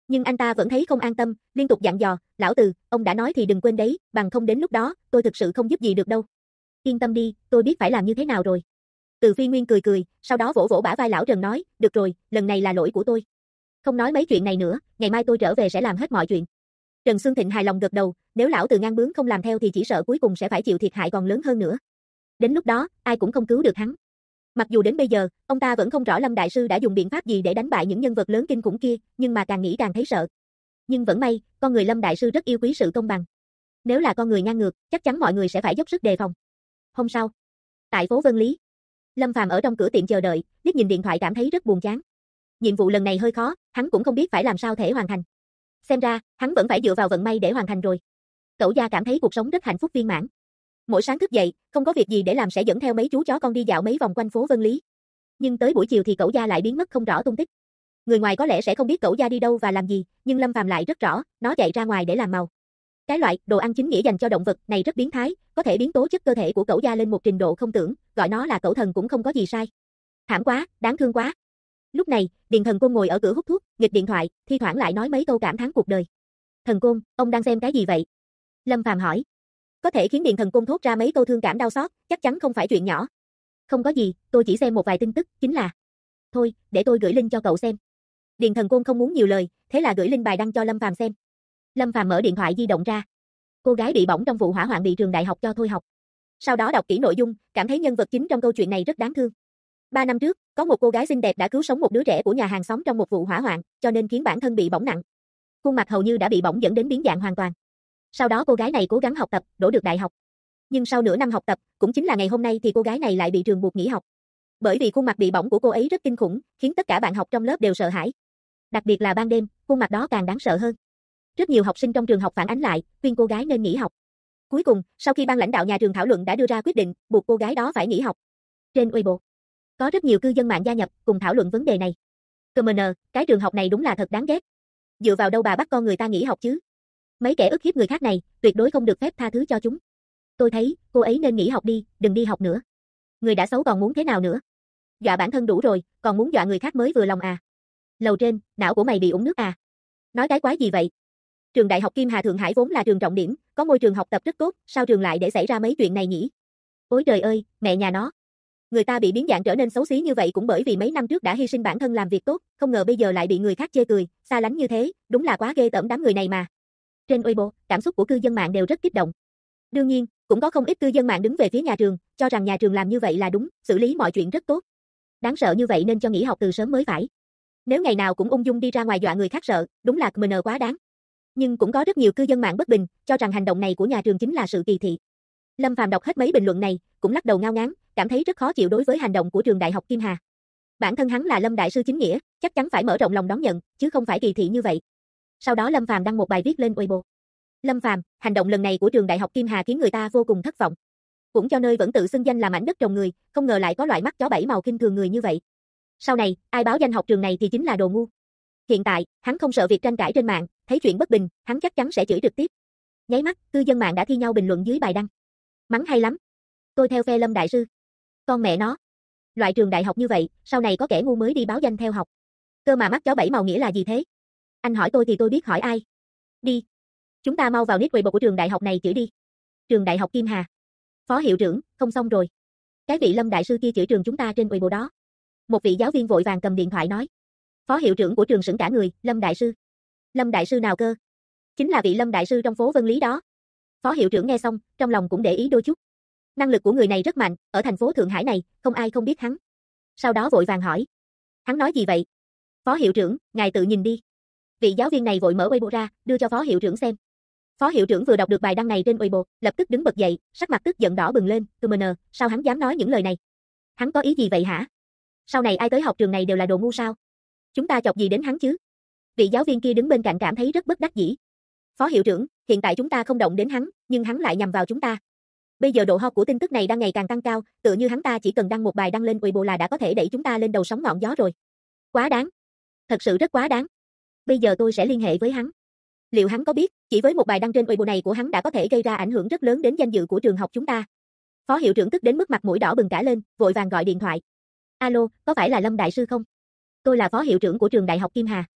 Nhưng anh ta vẫn thấy không an tâm, liên tục dặn dò, lão Từ, ông đã nói thì đừng quên đấy, bằng không đến lúc đó, tôi thực sự không giúp gì được đâu. Yên tâm đi, tôi biết phải làm như thế nào rồi. Từ Phi Nguyên cười cười, sau đó vỗ vỗ bả vai lão Trần nói, được rồi, lần này là lỗi của tôi. Không nói mấy chuyện này nữa, ngày mai tôi trở về sẽ làm hết mọi chuyện. Trần Xương Thịnh hài lòng gật đầu, nếu lão Từ ngang bướng không làm theo thì chỉ sợ cuối cùng sẽ phải chịu thiệt hại còn lớn hơn nữa. Đến lúc đó, ai cũng không cứu được hắn. Mặc dù đến bây giờ, ông ta vẫn không rõ Lâm Đại Sư đã dùng biện pháp gì để đánh bại những nhân vật lớn kinh khủng kia, nhưng mà càng nghĩ càng thấy sợ. Nhưng vẫn may, con người Lâm Đại Sư rất yêu quý sự công bằng. Nếu là con người ngang ngược, chắc chắn mọi người sẽ phải dốc sức đề phòng. Hôm sau, tại phố Vân Lý, Lâm Phàm ở trong cửa tiệm chờ đợi, liếc nhìn điện thoại cảm thấy rất buồn chán. Nhiệm vụ lần này hơi khó, hắn cũng không biết phải làm sao thể hoàn thành. Xem ra, hắn vẫn phải dựa vào vận may để hoàn thành rồi. Cẩu gia cảm thấy cuộc sống rất hạnh phúc viên mãn. Mỗi sáng thức dậy, không có việc gì để làm sẽ dẫn theo mấy chú chó con đi dạo mấy vòng quanh phố Vân Lý. Nhưng tới buổi chiều thì Cẩu gia lại biến mất không rõ tung tích. Người ngoài có lẽ sẽ không biết Cẩu gia đi đâu và làm gì, nhưng Lâm Phàm lại rất rõ, nó chạy ra ngoài để làm màu. Cái loại đồ ăn chính nghĩa dành cho động vật này rất biến thái, có thể biến tố chất cơ thể của Cẩu gia lên một trình độ không tưởng, gọi nó là Cẩu thần cũng không có gì sai. Thảm quá, đáng thương quá. Lúc này, Điền Thần Côn ngồi ở cửa hút thuốc, nghịch điện thoại, thi thoảng lại nói mấy câu cảm thán cuộc đời. Thần Côn, ông đang xem cái gì vậy? Lâm Phàm hỏi. Có thể khiến Điền Thần Côn thốt ra mấy câu thương cảm đau xót, chắc chắn không phải chuyện nhỏ. Không có gì, tôi chỉ xem một vài tin tức, chính là. Thôi, để tôi gửi link cho cậu xem. Điền Thần Côn không muốn nhiều lời, thế là gửi link bài đăng cho Lâm Phàm xem. Lâm Phàm mở điện thoại di động ra. Cô gái bị bỏng trong vụ hỏa hoạn bị trường đại học cho thôi học. Sau đó đọc kỹ nội dung, cảm thấy nhân vật chính trong câu chuyện này rất đáng thương. 3 năm trước, có một cô gái xinh đẹp đã cứu sống một đứa trẻ của nhà hàng xóm trong một vụ hỏa hoạn, cho nên khiến bản thân bị bỏng nặng. Khuôn mặt hầu như đã bị bỏng dẫn đến biến dạng hoàn toàn. Sau đó cô gái này cố gắng học tập, đỗ được đại học. Nhưng sau nửa năm học tập, cũng chính là ngày hôm nay thì cô gái này lại bị trường buộc nghỉ học. Bởi vì khuôn mặt bị bỏng của cô ấy rất kinh khủng, khiến tất cả bạn học trong lớp đều sợ hãi. Đặc biệt là ban đêm, khuôn mặt đó càng đáng sợ hơn. Rất nhiều học sinh trong trường học phản ánh lại, khuyên cô gái nên nghỉ học. Cuối cùng, sau khi ban lãnh đạo nhà trường thảo luận đã đưa ra quyết định, buộc cô gái đó phải nghỉ học. Trên Weibo, có rất nhiều cư dân mạng gia nhập, cùng thảo luận vấn đề này. CMN, cái trường học này đúng là thật đáng ghét. Dựa vào đâu bà bắt con người ta nghỉ học chứ? Mấy kẻ ức hiếp người khác này, tuyệt đối không được phép tha thứ cho chúng. Tôi thấy, cô ấy nên nghỉ học đi, đừng đi học nữa. Người đã xấu còn muốn thế nào nữa? Dọa bản thân đủ rồi, còn muốn dọa người khác mới vừa lòng à? Lầu trên, não của mày bị uống nước à? Nói cái quái gì vậy? Trường Đại học Kim Hà Thượng Hải vốn là trường trọng điểm, có môi trường học tập rất tốt, sao trường lại để xảy ra mấy chuyện này nhỉ? Ôi trời ơi, mẹ nhà nó. Người ta bị biến dạng trở nên xấu xí như vậy cũng bởi vì mấy năm trước đã hy sinh bản thân làm việc tốt, không ngờ bây giờ lại bị người khác chê cười, xa lánh như thế, đúng là quá ghê tởm đám người này mà. Trên Weibo, cảm xúc của cư dân mạng đều rất kích động. Đương nhiên, cũng có không ít cư dân mạng đứng về phía nhà trường, cho rằng nhà trường làm như vậy là đúng, xử lý mọi chuyện rất tốt. Đáng sợ như vậy nên cho nghỉ học từ sớm mới phải. Nếu ngày nào cũng ung dung đi ra ngoài dọa người khác sợ, đúng là CMN quá đáng. Nhưng cũng có rất nhiều cư dân mạng bất bình, cho rằng hành động này của nhà trường chính là sự kỳ thị. Lâm Phàm đọc hết mấy bình luận này, cũng lắc đầu ngao ngán, cảm thấy rất khó chịu đối với hành động của trường Đại học Kim Hà. Bản thân hắn là Lâm Đại Sư chính nghĩa, chắc chắn phải mở rộng lòng đón nhận, chứ không phải kỳ thị như vậy. Sau đó Lâm Phàm đăng một bài viết lên Weibo. Lâm Phàm, hành động lần này của trường Đại học Kim Hà khiến người ta vô cùng thất vọng. Cũng cho nơi vẫn tự xưng danh là mảnh đất trồng người, không ngờ lại có loại mắt chó bảy màu khinh thường người như vậy. Sau này, ai báo danh học trường này thì chính là đồ ngu. Hiện tại, hắn không sợ việc tranh cãi trên mạng, thấy chuyện bất bình, hắn chắc chắn sẽ chửi trực tiếp. Nháy mắt, cư dân mạng đã thi nhau bình luận dưới bài đăng. Mắng hay lắm. Tôi theo phe Lâm Đại Sư. Con mẹ nó. Loại trường đại học như vậy, sau này có kẻ ngu mới đi báo danh theo học. Cơ mà mắt chó bảy màu nghĩa là gì thế? Anh hỏi tôi thì tôi biết hỏi ai. Đi. Chúng ta mau vào nick Weibo của trường đại học này chửi đi. Trường Đại học Kim Hà. Phó hiệu trưởng, không xong rồi. Cái vị Lâm Đại Sư kia chửi trường chúng ta trên Weibo đó. Một vị giáo viên vội vàng cầm điện thoại nói. Phó hiệu trưởng của trường sững cả người, Lâm Đại Sư. Lâm Đại Sư nào cơ? Chính là vị Lâm Đại Sư trong phố Vân Lý đó. Phó hiệu trưởng nghe xong, trong lòng cũng để ý đôi chút. Năng lực của người này rất mạnh, ở thành phố Thượng Hải này, không ai không biết hắn. Sau đó vội vàng hỏi. Hắn nói gì vậy? Phó hiệu trưởng, ngài tự nhìn đi. Vị giáo viên này vội mở Weibo ra, đưa cho phó hiệu trưởng xem. Phó hiệu trưởng vừa đọc được bài đăng này trên Weibo, lập tức đứng bật dậy, sắc mặt tức giận đỏ bừng lên, CMN, sao hắn dám nói những lời này? Hắn có ý gì vậy hả? Sau này ai tới học trường này đều là đồ ngu sao? Chúng ta chọc gì đến hắn chứ? Vị giáo viên kia đứng bên cạnh cảm thấy rất bất đắc dĩ. Phó hiệu trưởng, hiện tại chúng ta không động đến hắn, nhưng hắn lại nhằm vào chúng ta. Bây giờ độ hot của tin tức này đang ngày càng tăng cao, tựa như hắn ta chỉ cần đăng một bài đăng lên Weibo là đã có thể đẩy chúng ta lên đầu sóng ngọn gió rồi. Quá đáng. Thật sự rất quá đáng. Bây giờ tôi sẽ liên hệ với hắn. Liệu hắn có biết, chỉ với một bài đăng trên Weibo này của hắn đã có thể gây ra ảnh hưởng rất lớn đến danh dự của trường học chúng ta. Phó hiệu trưởng tức đến mức mặt mũi đỏ bừng cả lên, vội vàng gọi điện thoại. Alo, có phải là Lâm Đại Sư không? Tôi là phó hiệu trưởng của trường Đại học Kim Hà.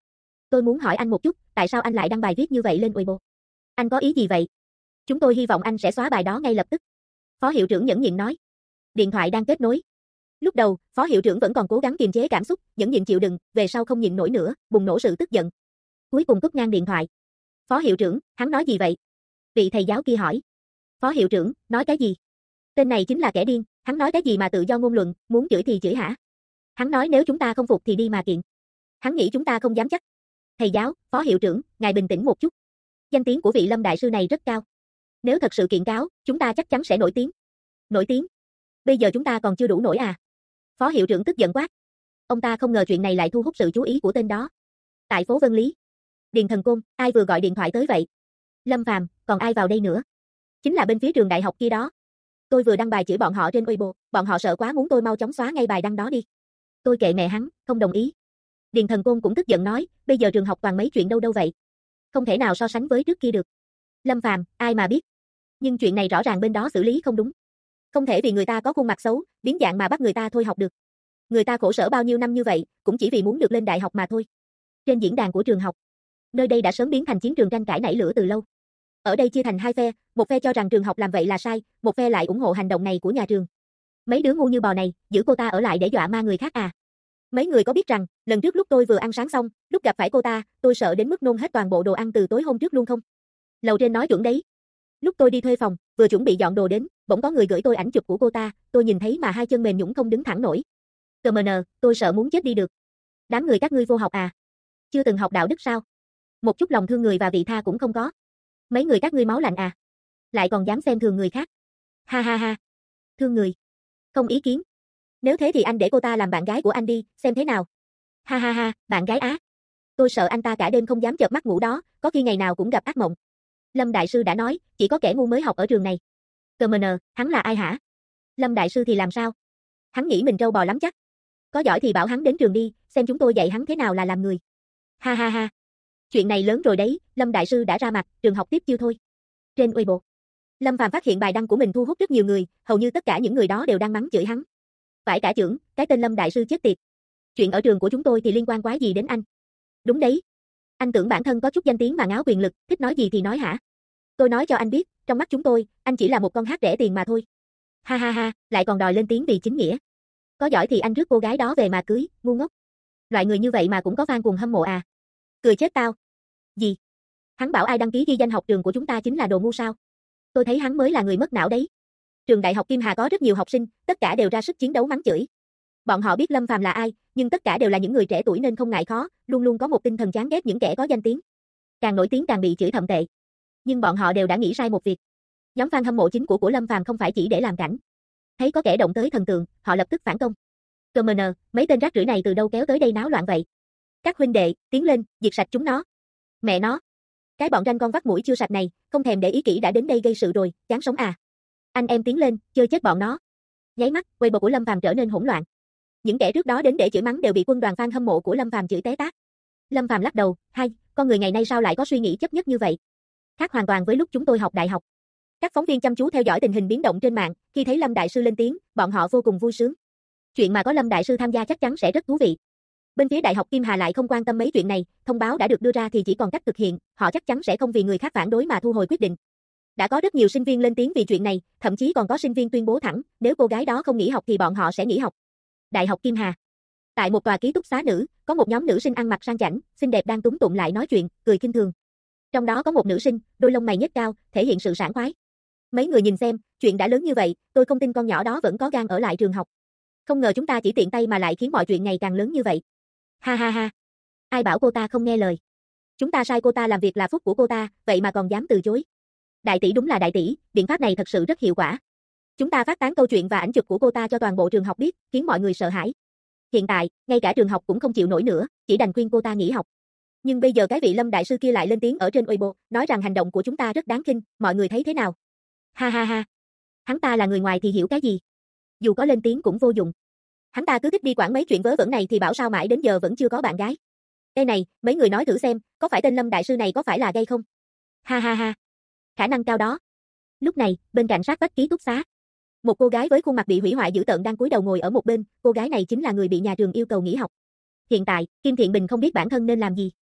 Tôi muốn hỏi anh một chút, tại sao anh lại đăng bài viết như vậy lên Weibo? Anh có ý gì vậy? Chúng tôi hy vọng anh sẽ xóa bài đó ngay lập tức. Phó hiệu trưởng nhẫn nhịn nói. Điện thoại đang kết nối. Lúc đầu, phó hiệu trưởng vẫn còn cố gắng kiềm chế cảm xúc, nhẫn nhịn chịu đựng, về sau không nhịn nổi nữa, bùng nổ sự tức giận. Cuối cùng cúp ngang điện thoại. Phó hiệu trưởng, hắn nói gì vậy? Vị thầy giáo kia hỏi. Phó hiệu trưởng, nói cái gì? Tên này chính là kẻ điên, hắn nói cái gì mà tự do ngôn luận, muốn chửi thì chửi hả? Hắn nói nếu chúng ta không phục thì đi mà kiện. Hắn nghĩ chúng ta không dám chắc. Thầy giáo, phó hiệu trưởng, ngài bình tĩnh một chút. Danh tiếng của vị Lâm đại sư này rất cao. Nếu thật sự kiện cáo, chúng ta chắc chắn sẽ nổi tiếng. Nổi tiếng? Bây giờ chúng ta còn chưa đủ nổi à? Phó hiệu trưởng tức giận quát. Ông ta không ngờ chuyện này lại thu hút sự chú ý của tên đó. Tại phố Vân Lý. Điền Thần Côn, ai vừa gọi điện thoại tới vậy? Lâm Phàm, còn ai vào đây nữa? Chính là bên phía trường đại học kia đó. Tôi vừa đăng bài chửi bọn họ trên Weibo, bọn họ sợ quá muốn tôi mau chóng xóa ngay bài đăng đó đi. Tôi kệ mẹ hắn, không đồng ý. Điền Thần Côn cũng tức giận nói, bây giờ trường học toàn mấy chuyện đâu đâu vậy. Không thể nào so sánh với trước kia được. Lâm Phàm, ai mà biết. Nhưng chuyện này rõ ràng bên đó xử lý không đúng. Không thể vì người ta có khuôn mặt xấu, biến dạng mà bắt người ta thôi học được. Người ta khổ sở bao nhiêu năm như vậy, cũng chỉ vì muốn được lên đại học mà thôi. Trên diễn đàn của trường học, nơi đây đã sớm biến thành chiến trường tranh cãi nảy lửa từ lâu. Ở đây chia thành hai phe, một phe cho rằng trường học làm vậy là sai, một phe lại ủng hộ hành động này của nhà trường. Mấy đứa ngu như bò này, giữ cô ta ở lại để dọa ma người khác à? Mấy người có biết rằng, lần trước lúc tôi vừa ăn sáng xong, lúc gặp phải cô ta, tôi sợ đến mức nôn hết toàn bộ đồ ăn từ tối hôm trước luôn không? Lầu trên nói chuẩn đấy. Lúc tôi đi thuê phòng, vừa chuẩn bị dọn đồ đến, bỗng có người gửi tôi ảnh chụp của cô ta, tôi nhìn thấy mà hai chân mềm nhũn không đứng thẳng nổi. CMN, tôi sợ muốn chết đi được. Đám người các ngươi vô học à? Chưa từng học đạo đức sao? Một chút lòng thương người và vị tha cũng không có. Mấy người các ngươi máu lạnh à? Lại còn dám xem thường người khác. Ha ha ha. Thương người. Không ý kiến. Nếu thế thì anh để cô ta làm bạn gái của anh đi, xem thế nào. Ha ha ha, bạn gái á. Tôi sợ anh ta cả đêm không dám chợp mắt ngủ đó, có khi ngày nào cũng gặp ác mộng. Lâm đại sư đã nói, chỉ có kẻ ngu mới học ở trường này. CMN, hắn là ai hả? Lâm đại sư thì làm sao? Hắn nghĩ mình trâu bò lắm chắc. Có giỏi thì bảo hắn đến trường đi, xem chúng tôi dạy hắn thế nào là làm người. Ha ha ha. Chuyện này lớn rồi đấy, Lâm đại sư đã ra mặt, trường học tiếp chiêu thôi. Trên Weibo, Lâm Phàm phát hiện bài đăng của mình thu hút rất nhiều người, hầu như tất cả những người đó đều đang mắng chửi hắn. Phải cả trưởng, cái tên Lâm đại sư chết tiệt. Chuyện ở trường của chúng tôi thì liên quan quái gì đến anh? Đúng đấy. Anh tưởng bản thân có chút danh tiếng mà ngáo quyền lực, thích nói gì thì nói hả? Tôi nói cho anh biết, trong mắt chúng tôi, anh chỉ là một con hát rẻ tiền mà thôi. Ha ha ha, lại còn đòi lên tiếng vì chính nghĩa. Có giỏi thì anh rước cô gái đó về mà cưới, ngu ngốc. Loại người như vậy mà cũng có fan cuồng hâm mộ à? Cười chết tao. Gì? Hắn bảo ai đăng ký ghi danh học trường của chúng ta chính là đồ ngu sao? Tôi thấy hắn mới là người mất não đấy. Trường đại học Kim Hà có rất nhiều học sinh, tất cả đều ra sức chiến đấu mắng chửi. Bọn họ biết Lâm Phàm là ai, nhưng tất cả đều là những người trẻ tuổi nên không ngại khó, luôn luôn có một tinh thần chán ghét những kẻ có danh tiếng. Càng nổi tiếng càng bị chửi thậm tệ. Nhưng bọn họ đều đã nghĩ sai một việc. Nhóm fan hâm mộ chính của Lâm Phàm không phải chỉ để làm cảnh. Thấy có kẻ động tới thần tượng, họ lập tức phản công. CMN, mấy tên rác rưởi này từ đâu kéo tới đây náo loạn vậy? Các huynh đệ, tiến lên, diệt sạch chúng nó. Mẹ nó. Cái bọn ranh con vắt mũi chưa sạch này, không thèm để ý kỹ đã đến đây gây sự rồi, chán sống à. Anh em tiến lên, chơi chết bọn nó. Nháy mắt, Weibo của Lâm Phàm trở nên hỗn loạn. Những kẻ trước đó đến để chửi mắng đều bị quân đoàn fan hâm mộ của Lâm Phàm chửi té tát. Lâm Phàm lắc đầu, hai, con người ngày nay sao lại có suy nghĩ chấp nhất như vậy? Khác hoàn toàn với lúc chúng tôi học đại học. Các phóng viên chăm chú theo dõi tình hình biến động trên mạng, khi thấy Lâm đại sư lên tiếng, bọn họ vô cùng vui sướng. Chuyện mà có Lâm đại sư tham gia chắc chắn sẽ rất thú vị. Bên phía Đại học Kim Hà lại không quan tâm mấy chuyện này, thông báo đã được đưa ra thì chỉ còn cách thực hiện, họ chắc chắn sẽ không vì người khác phản đối mà thu hồi quyết định. Đã có rất nhiều sinh viên lên tiếng vì chuyện này, thậm chí còn có sinh viên tuyên bố thẳng, nếu cô gái đó không nghỉ học thì bọn họ sẽ nghỉ học. Đại học Kim Hà. Tại một tòa ký túc xá nữ, có một nhóm nữ sinh ăn mặc sang chảnh, xinh đẹp đang túm tụm lại nói chuyện, cười khinh thường. Trong đó có một nữ sinh, đôi lông mày nhếch cao, thể hiện sự sảng khoái. Mấy người nhìn xem, chuyện đã lớn như vậy, tôi không tin con nhỏ đó vẫn có gan ở lại trường học. Không ngờ chúng ta chỉ tiện tay mà lại khiến mọi chuyện ngày càng lớn như vậy. Ha ha ha. Ai bảo cô ta không nghe lời? Chúng ta sai cô ta làm việc là phúc của cô ta, vậy mà còn dám từ chối. Đại tỷ đúng là đại tỷ, biện pháp này thật sự rất hiệu quả. Chúng ta phát tán câu chuyện và ảnh chụp của cô ta cho toàn bộ trường học biết, khiến mọi người sợ hãi. Hiện tại, ngay cả trường học cũng không chịu nổi nữa, chỉ đành khuyên cô ta nghỉ học. Nhưng bây giờ cái vị Lâm đại sư kia lại lên tiếng ở trên Weibo, nói rằng hành động của chúng ta rất đáng khinh, mọi người thấy thế nào? Ha ha ha. Hắn ta là người ngoài thì hiểu cái gì? Dù có lên tiếng cũng vô dụng. Hắn ta cứ thích đi quản mấy chuyện vớ vẩn này thì bảo sao mãi đến giờ vẫn chưa có bạn gái. Ê này, mấy người nói thử xem, có phải tên Lâm đại sư này có phải là gay không? Ha ha ha. Khả năng cao đó. Lúc này, bên cạnh sát vách ký túc xá, một cô gái với khuôn mặt bị hủy hoại dữ tợn đang cúi đầu ngồi ở một bên, cô gái này chính là người bị nhà trường yêu cầu nghỉ học. Hiện tại, Kim Thiện Bình không biết bản thân nên làm gì.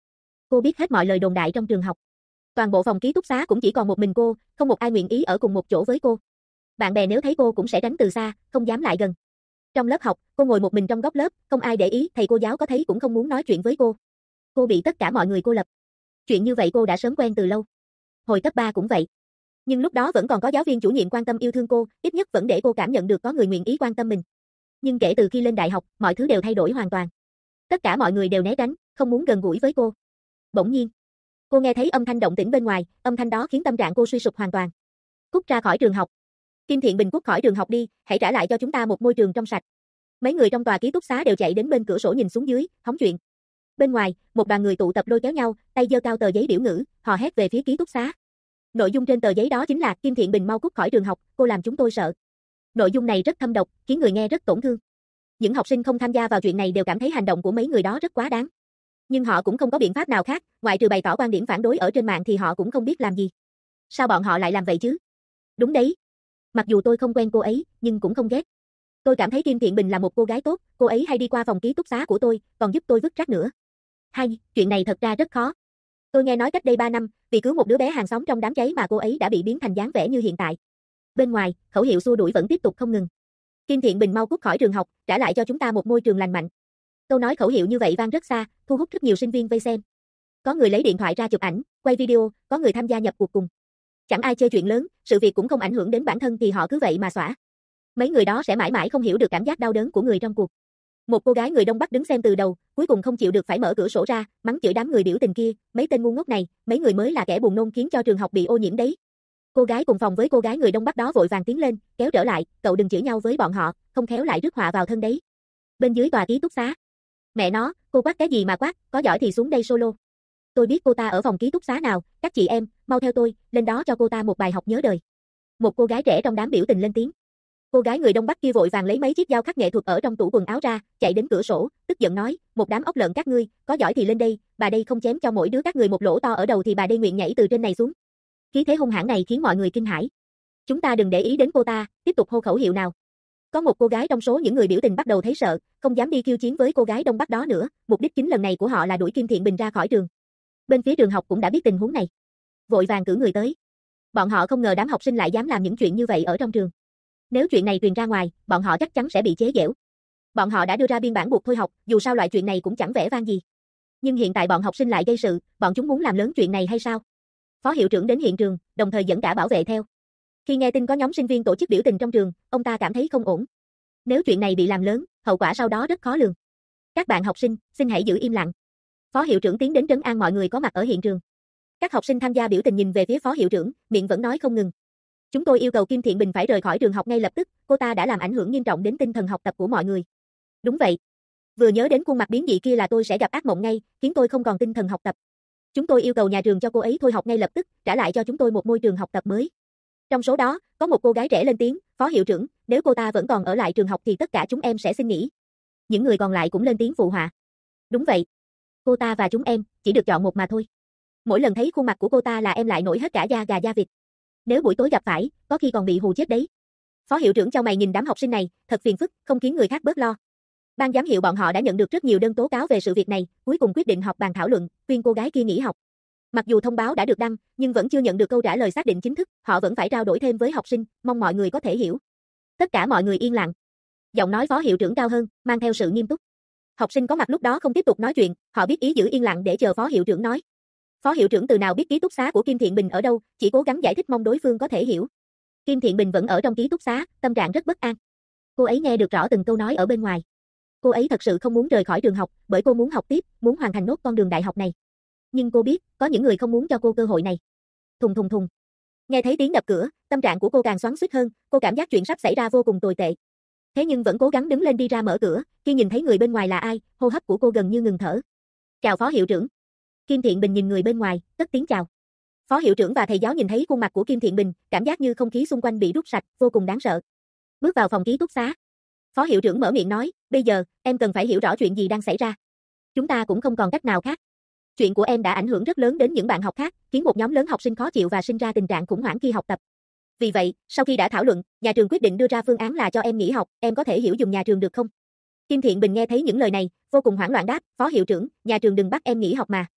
Cô biết hết mọi lời đồn đại trong trường học. Toàn bộ phòng ký túc xá cũng chỉ còn một mình cô, không một ai nguyện ý ở cùng một chỗ với cô. Bạn bè nếu thấy cô cũng sẽ tránh từ xa, không dám lại gần. Trong lớp học, cô ngồi một mình trong góc lớp, không ai để ý, thầy cô giáo có thấy cũng không muốn nói chuyện với cô. Cô bị tất cả mọi người cô lập. Chuyện như vậy cô đã sớm quen từ lâu. Hồi cấp 3 cũng vậy. Nhưng lúc đó vẫn còn có giáo viên chủ nhiệm quan tâm yêu thương cô, ít nhất vẫn để cô cảm nhận được có người nguyện ý quan tâm mình. Nhưng kể từ khi lên đại học, mọi thứ đều thay đổi hoàn toàn. Tất cả mọi người đều né tránh, không muốn gần gũi với cô. Bỗng nhiên, cô nghe thấy âm thanh động tĩnh bên ngoài, âm thanh đó khiến tâm trạng cô suy sụp hoàn toàn. Cút ra khỏi trường học. Kim Thiện Bình, cút khỏi trường học đi, hãy trả lại cho chúng ta một môi trường trong sạch. Mấy người trong tòa ký túc xá đều chạy đến bên cửa sổ nhìn xuống dưới, hóng chuyện. Bên ngoài, một đoàn người tụ tập lôi kéo nhau, tay giơ cao tờ giấy biểu ngữ, hò hét về phía ký túc xá. Nội dung trên tờ giấy đó chính là Kim Thiện Bình mau cút khỏi trường học, cô làm chúng tôi sợ. Nội dung này rất thâm độc, khiến người nghe rất tổn thương. Những học sinh không tham gia vào chuyện này đều cảm thấy hành động của mấy người đó rất quá đáng. Nhưng họ cũng không có biện pháp nào khác, ngoại trừ bày tỏ quan điểm phản đối ở trên mạng thì họ cũng không biết làm gì. Sao bọn họ lại làm vậy chứ? Đúng đấy. Mặc dù tôi không quen cô ấy, nhưng cũng không ghét. Tôi cảm thấy Kim Thiện Bình là một cô gái tốt, cô ấy hay đi qua phòng ký túc xá của tôi, còn giúp tôi vứt rác nữa. Hay, chuyện này thật ra rất khó. Tôi nghe nói cách đây 3 năm, vì cứu một đứa bé hàng xóm trong đám cháy mà cô ấy đã bị biến thành dáng vẻ như hiện tại. Bên ngoài, khẩu hiệu xua đuổi vẫn tiếp tục không ngừng. Kim Thiện Bình mau cút khỏi trường học, trả lại cho chúng ta một môi trường lành mạnh. Câu nói khẩu hiệu như vậy vang rất xa, thu hút rất nhiều sinh viên vây xem. Có người lấy điện thoại ra chụp ảnh, quay video, có người tham gia nhập cuộc cùng. Chẳng ai chơi chuyện lớn, sự việc cũng không ảnh hưởng đến bản thân thì họ cứ vậy mà xõa. Mấy người đó sẽ mãi mãi không hiểu được cảm giác đau đớn của người trong cuộc. Một cô gái người Đông Bắc đứng xem từ đầu, cuối cùng không chịu được phải mở cửa sổ ra, mắng chửi đám người biểu tình kia, mấy tên ngu ngốc này, mấy người mới là kẻ buồn nôn khiến cho trường học bị ô nhiễm đấy. Cô gái cùng phòng với cô gái người Đông Bắc đó vội vàng tiến lên, kéo trở lại, cậu đừng chửi nhau với bọn họ, không khéo lại rước họa vào thân đấy. Bên dưới tòa ký túc xá. Mẹ nó, cô quát cái gì mà quát, có giỏi thì xuống đây solo. Tôi biết cô ta ở phòng ký túc xá nào, các chị em, mau theo tôi, lên đó cho cô ta một bài học nhớ đời. Một cô gái trẻ trong đám biểu tình lên tiếng. Cô gái người Đông Bắc kia vội vàng lấy mấy chiếc dao khắc nghệ thuật ở trong tủ quần áo ra, chạy đến cửa sổ, tức giận nói, một đám ốc lợn các ngươi, có giỏi thì lên đây, bà đây không chém cho mỗi đứa các người một lỗ to ở đầu thì bà đây nguyện nhảy từ trên này xuống. Khí thế hung hãn này khiến mọi người kinh hãi. Chúng ta đừng để ý đến cô ta, tiếp tục hô khẩu hiệu nào. Có một cô gái trong số những người biểu tình bắt đầu thấy sợ, không dám đi khiêu chiến với cô gái Đông Bắc đó nữa, mục đích chính lần này của họ là đuổi Kim Thiện Bình ra khỏi trường. Bên phía trường học cũng đã biết tình huống này, vội vàng cử người tới. Bọn họ không ngờ đám học sinh lại dám làm những chuyện như vậy ở trong trường. Nếu chuyện này truyền ra ngoài, bọn họ chắc chắn sẽ bị chế giễu. Bọn họ đã đưa ra biên bản buộc thôi học, dù sao loại chuyện này cũng chẳng vẻ vang gì. Nhưng hiện tại bọn học sinh lại gây sự, bọn chúng muốn làm lớn chuyện này hay sao? Phó hiệu trưởng đến hiện trường, đồng thời dẫn cả bảo vệ theo. Khi nghe tin có nhóm sinh viên tổ chức biểu tình trong trường, ông ta cảm thấy không ổn. Nếu chuyện này bị làm lớn, hậu quả sau đó rất khó lường. Các bạn học sinh, xin hãy giữ im lặng. Phó hiệu trưởng tiến đến trấn an mọi người có mặt ở hiện trường. Các học sinh tham gia biểu tình nhìn về phía phó hiệu trưởng, miệng vẫn nói không ngừng. Chúng tôi yêu cầu Kim Thiện Bình phải rời khỏi trường học ngay lập tức, cô ta đã làm ảnh hưởng nghiêm trọng đến tinh thần học tập của mọi người. Đúng vậy. Vừa nhớ đến khuôn mặt biến dị kia là tôi sẽ gặp ác mộng ngay, khiến tôi không còn tinh thần học tập. Chúng tôi yêu cầu nhà trường cho cô ấy thôi học ngay lập tức, trả lại cho chúng tôi một môi trường học tập mới. Trong số đó, có một cô gái trẻ lên tiếng, phó hiệu trưởng, nếu cô ta vẫn còn ở lại trường học thì tất cả chúng em sẽ xin nghỉ. Những người còn lại cũng lên tiếng phụ họa. Đúng vậy. Cô ta và chúng em, chỉ được chọn một mà thôi. Mỗi lần thấy khuôn mặt của cô ta là em lại nổi hết cả da gà da vịt. Nếu buổi tối gặp phải, có khi còn bị hù chết đấy. Phó hiệu trưởng chau mày nhìn đám học sinh này, thật phiền phức, không khiến người khác bớt lo. Ban giám hiệu bọn họ đã nhận được rất nhiều đơn tố cáo về sự việc này, cuối cùng quyết định họp bàn thảo luận, khuyên cô gái kia nghỉ học. Mặc dù thông báo đã được đăng, nhưng vẫn chưa nhận được câu trả lời xác định chính thức, họ vẫn phải trao đổi thêm với học sinh, mong mọi người có thể hiểu. Tất cả mọi người yên lặng. Giọng nói phó hiệu trưởng cao hơn, mang theo sự nghiêm túc. Học sinh có mặt lúc đó không tiếp tục nói chuyện, họ biết ý giữ yên lặng để chờ phó hiệu trưởng nói. Phó hiệu trưởng từ nào biết ký túc xá của Kim Thiện Bình ở đâu, chỉ cố gắng giải thích mong đối phương có thể hiểu. Kim Thiện Bình vẫn ở trong ký túc xá, tâm trạng rất bất an. Cô ấy nghe được rõ từng câu nói ở bên ngoài. Cô ấy thật sự không muốn rời khỏi trường học, bởi cô muốn học tiếp, muốn hoàn thành nốt con đường đại học này. Nhưng cô biết, có những người không muốn cho cô cơ hội này. Thùng thùng thùng. Nghe thấy tiếng đập cửa, tâm trạng của cô càng xoắn xuýt hơn, cô cảm giác chuyện sắp xảy ra vô cùng tồi tệ. Thế nhưng vẫn cố gắng đứng lên đi ra mở cửa, khi nhìn thấy người bên ngoài là ai, hô hấp của cô gần như ngừng thở. Chào phó hiệu trưởng. Kim Thiện Bình nhìn người bên ngoài, cất tiếng chào. Phó hiệu trưởng và thầy giáo nhìn thấy khuôn mặt của Kim Thiện Bình, cảm giác như không khí xung quanh bị rút sạch, vô cùng đáng sợ. Bước vào phòng ký túc xá. Phó hiệu trưởng mở miệng nói, bây giờ, em cần phải hiểu rõ chuyện gì đang xảy ra. Chúng ta cũng không còn cách nào khác. Chuyện của em đã ảnh hưởng rất lớn đến những bạn học khác, khiến một nhóm lớn học sinh khó chịu và sinh ra tình trạng khủng hoảng khi học tập. Vì vậy, sau khi đã thảo luận, nhà trường quyết định đưa ra phương án là cho em nghỉ học, em có thể hiểu dùm nhà trường được không? Kim Thiện Bình nghe thấy những lời này, vô cùng hoảng loạn đáp, phó hiệu trưởng, nhà trường đừng bắt em nghỉ học mà.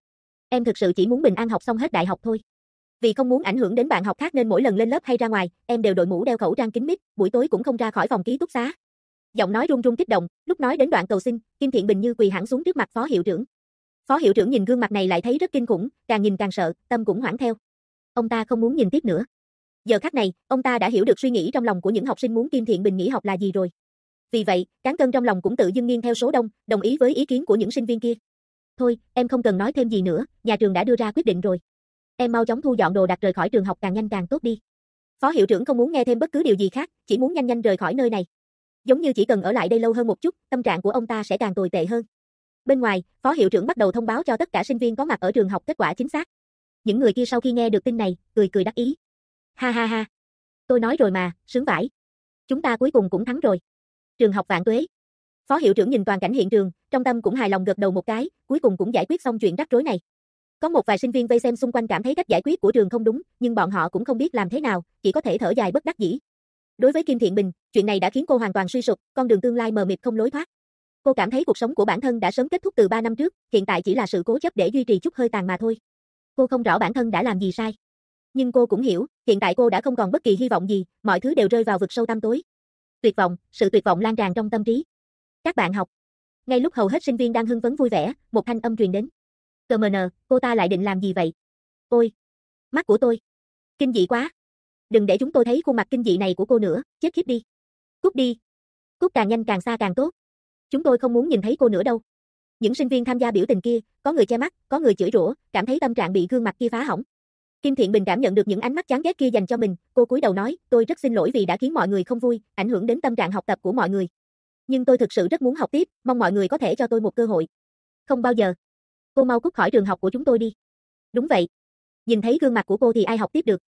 Em thực sự chỉ muốn bình an học xong hết đại học thôi. Vì không muốn ảnh hưởng đến bạn học khác nên mỗi lần lên lớp hay ra ngoài, em đều đội mũ đeo khẩu trang kín mít, buổi tối cũng không ra khỏi phòng ký túc xá. Giọng nói run run kích động, lúc nói đến đoạn cầu xin, Kim Thiện Bình như quỳ hẳn xuống trước mặt phó hiệu trưởng. Phó hiệu trưởng nhìn gương mặt này lại thấy rất kinh khủng, càng nhìn càng sợ, tâm cũng hoảng theo. Ông ta không muốn nhìn tiếp nữa. Giờ khắc này, ông ta đã hiểu được suy nghĩ trong lòng của những học sinh muốn Kim Thiện Bình nghỉ học là gì rồi. Vì vậy, cán cân trong lòng cũng tự dưng nghiêng theo số đông, đồng ý với ý kiến của những sinh viên kia. Thôi, em không cần nói thêm gì nữa, nhà trường đã đưa ra quyết định rồi. Em mau chóng thu dọn đồ đạc rời khỏi trường học càng nhanh càng tốt đi. Phó hiệu trưởng không muốn nghe thêm bất cứ điều gì khác, chỉ muốn nhanh nhanh rời khỏi nơi này. Giống như chỉ cần ở lại đây lâu hơn một chút, tâm trạng của ông ta sẽ càng tồi tệ hơn. Bên ngoài, phó hiệu trưởng bắt đầu thông báo cho tất cả sinh viên có mặt ở trường học kết quả chính xác. Những người kia sau khi nghe được tin này, cười cười đắc ý. Ha ha ha. Tôi nói rồi mà, sướng vãi. Chúng ta cuối cùng cũng thắng rồi. Trường học vạn tuế. Phó hiệu trưởng nhìn toàn cảnh hiện trường, trong tâm cũng hài lòng gật đầu một cái, cuối cùng cũng giải quyết xong chuyện rắc rối này. Có một vài sinh viên vây xem xung quanh cảm thấy cách giải quyết của trường không đúng, nhưng bọn họ cũng không biết làm thế nào, chỉ có thể thở dài bất đắc dĩ. Đối với Kim Thiện Bình, chuyện này đã khiến cô hoàn toàn suy sụp, con đường tương lai mờ mịt không lối thoát. Cô cảm thấy cuộc sống của bản thân đã sớm kết thúc từ 3 năm trước, hiện tại chỉ là sự cố chấp để duy trì chút hơi tàn mà thôi. Cô không rõ bản thân đã làm gì sai. Nhưng cô cũng hiểu, hiện tại cô đã không còn bất kỳ hy vọng gì, mọi thứ đều rơi vào vực sâu tăm tối. Tuyệt vọng, sự tuyệt vọng lan tràn trong tâm trí. Các bạn học. Ngay lúc hầu hết sinh viên đang hưng phấn vui vẻ, một thanh âm truyền đến. Cờ mờ nờ, cô ta lại định làm gì vậy? Ôi, mắt của tôi. Kinh dị quá. Đừng để chúng tôi thấy khuôn mặt kinh dị này của cô nữa, chết khiếp đi. Cút đi. Cút càng nhanh càng xa càng tốt. Chúng tôi không muốn nhìn thấy cô nữa đâu. Những sinh viên tham gia biểu tình kia, có người che mắt, có người chửi rủa, cảm thấy tâm trạng bị gương mặt kia phá hỏng. Kim Thiện Bình cảm nhận được những ánh mắt chán ghét kia dành cho mình, cô cúi đầu nói, tôi rất xin lỗi vì đã khiến mọi người không vui, ảnh hưởng đến tâm trạng học tập của mọi người. Nhưng tôi thực sự rất muốn học tiếp, mong mọi người có thể cho tôi một cơ hội. Không bao giờ. Cô mau cút khỏi trường học của chúng tôi đi. Đúng vậy. Nhìn thấy gương mặt của cô thì ai học tiếp được.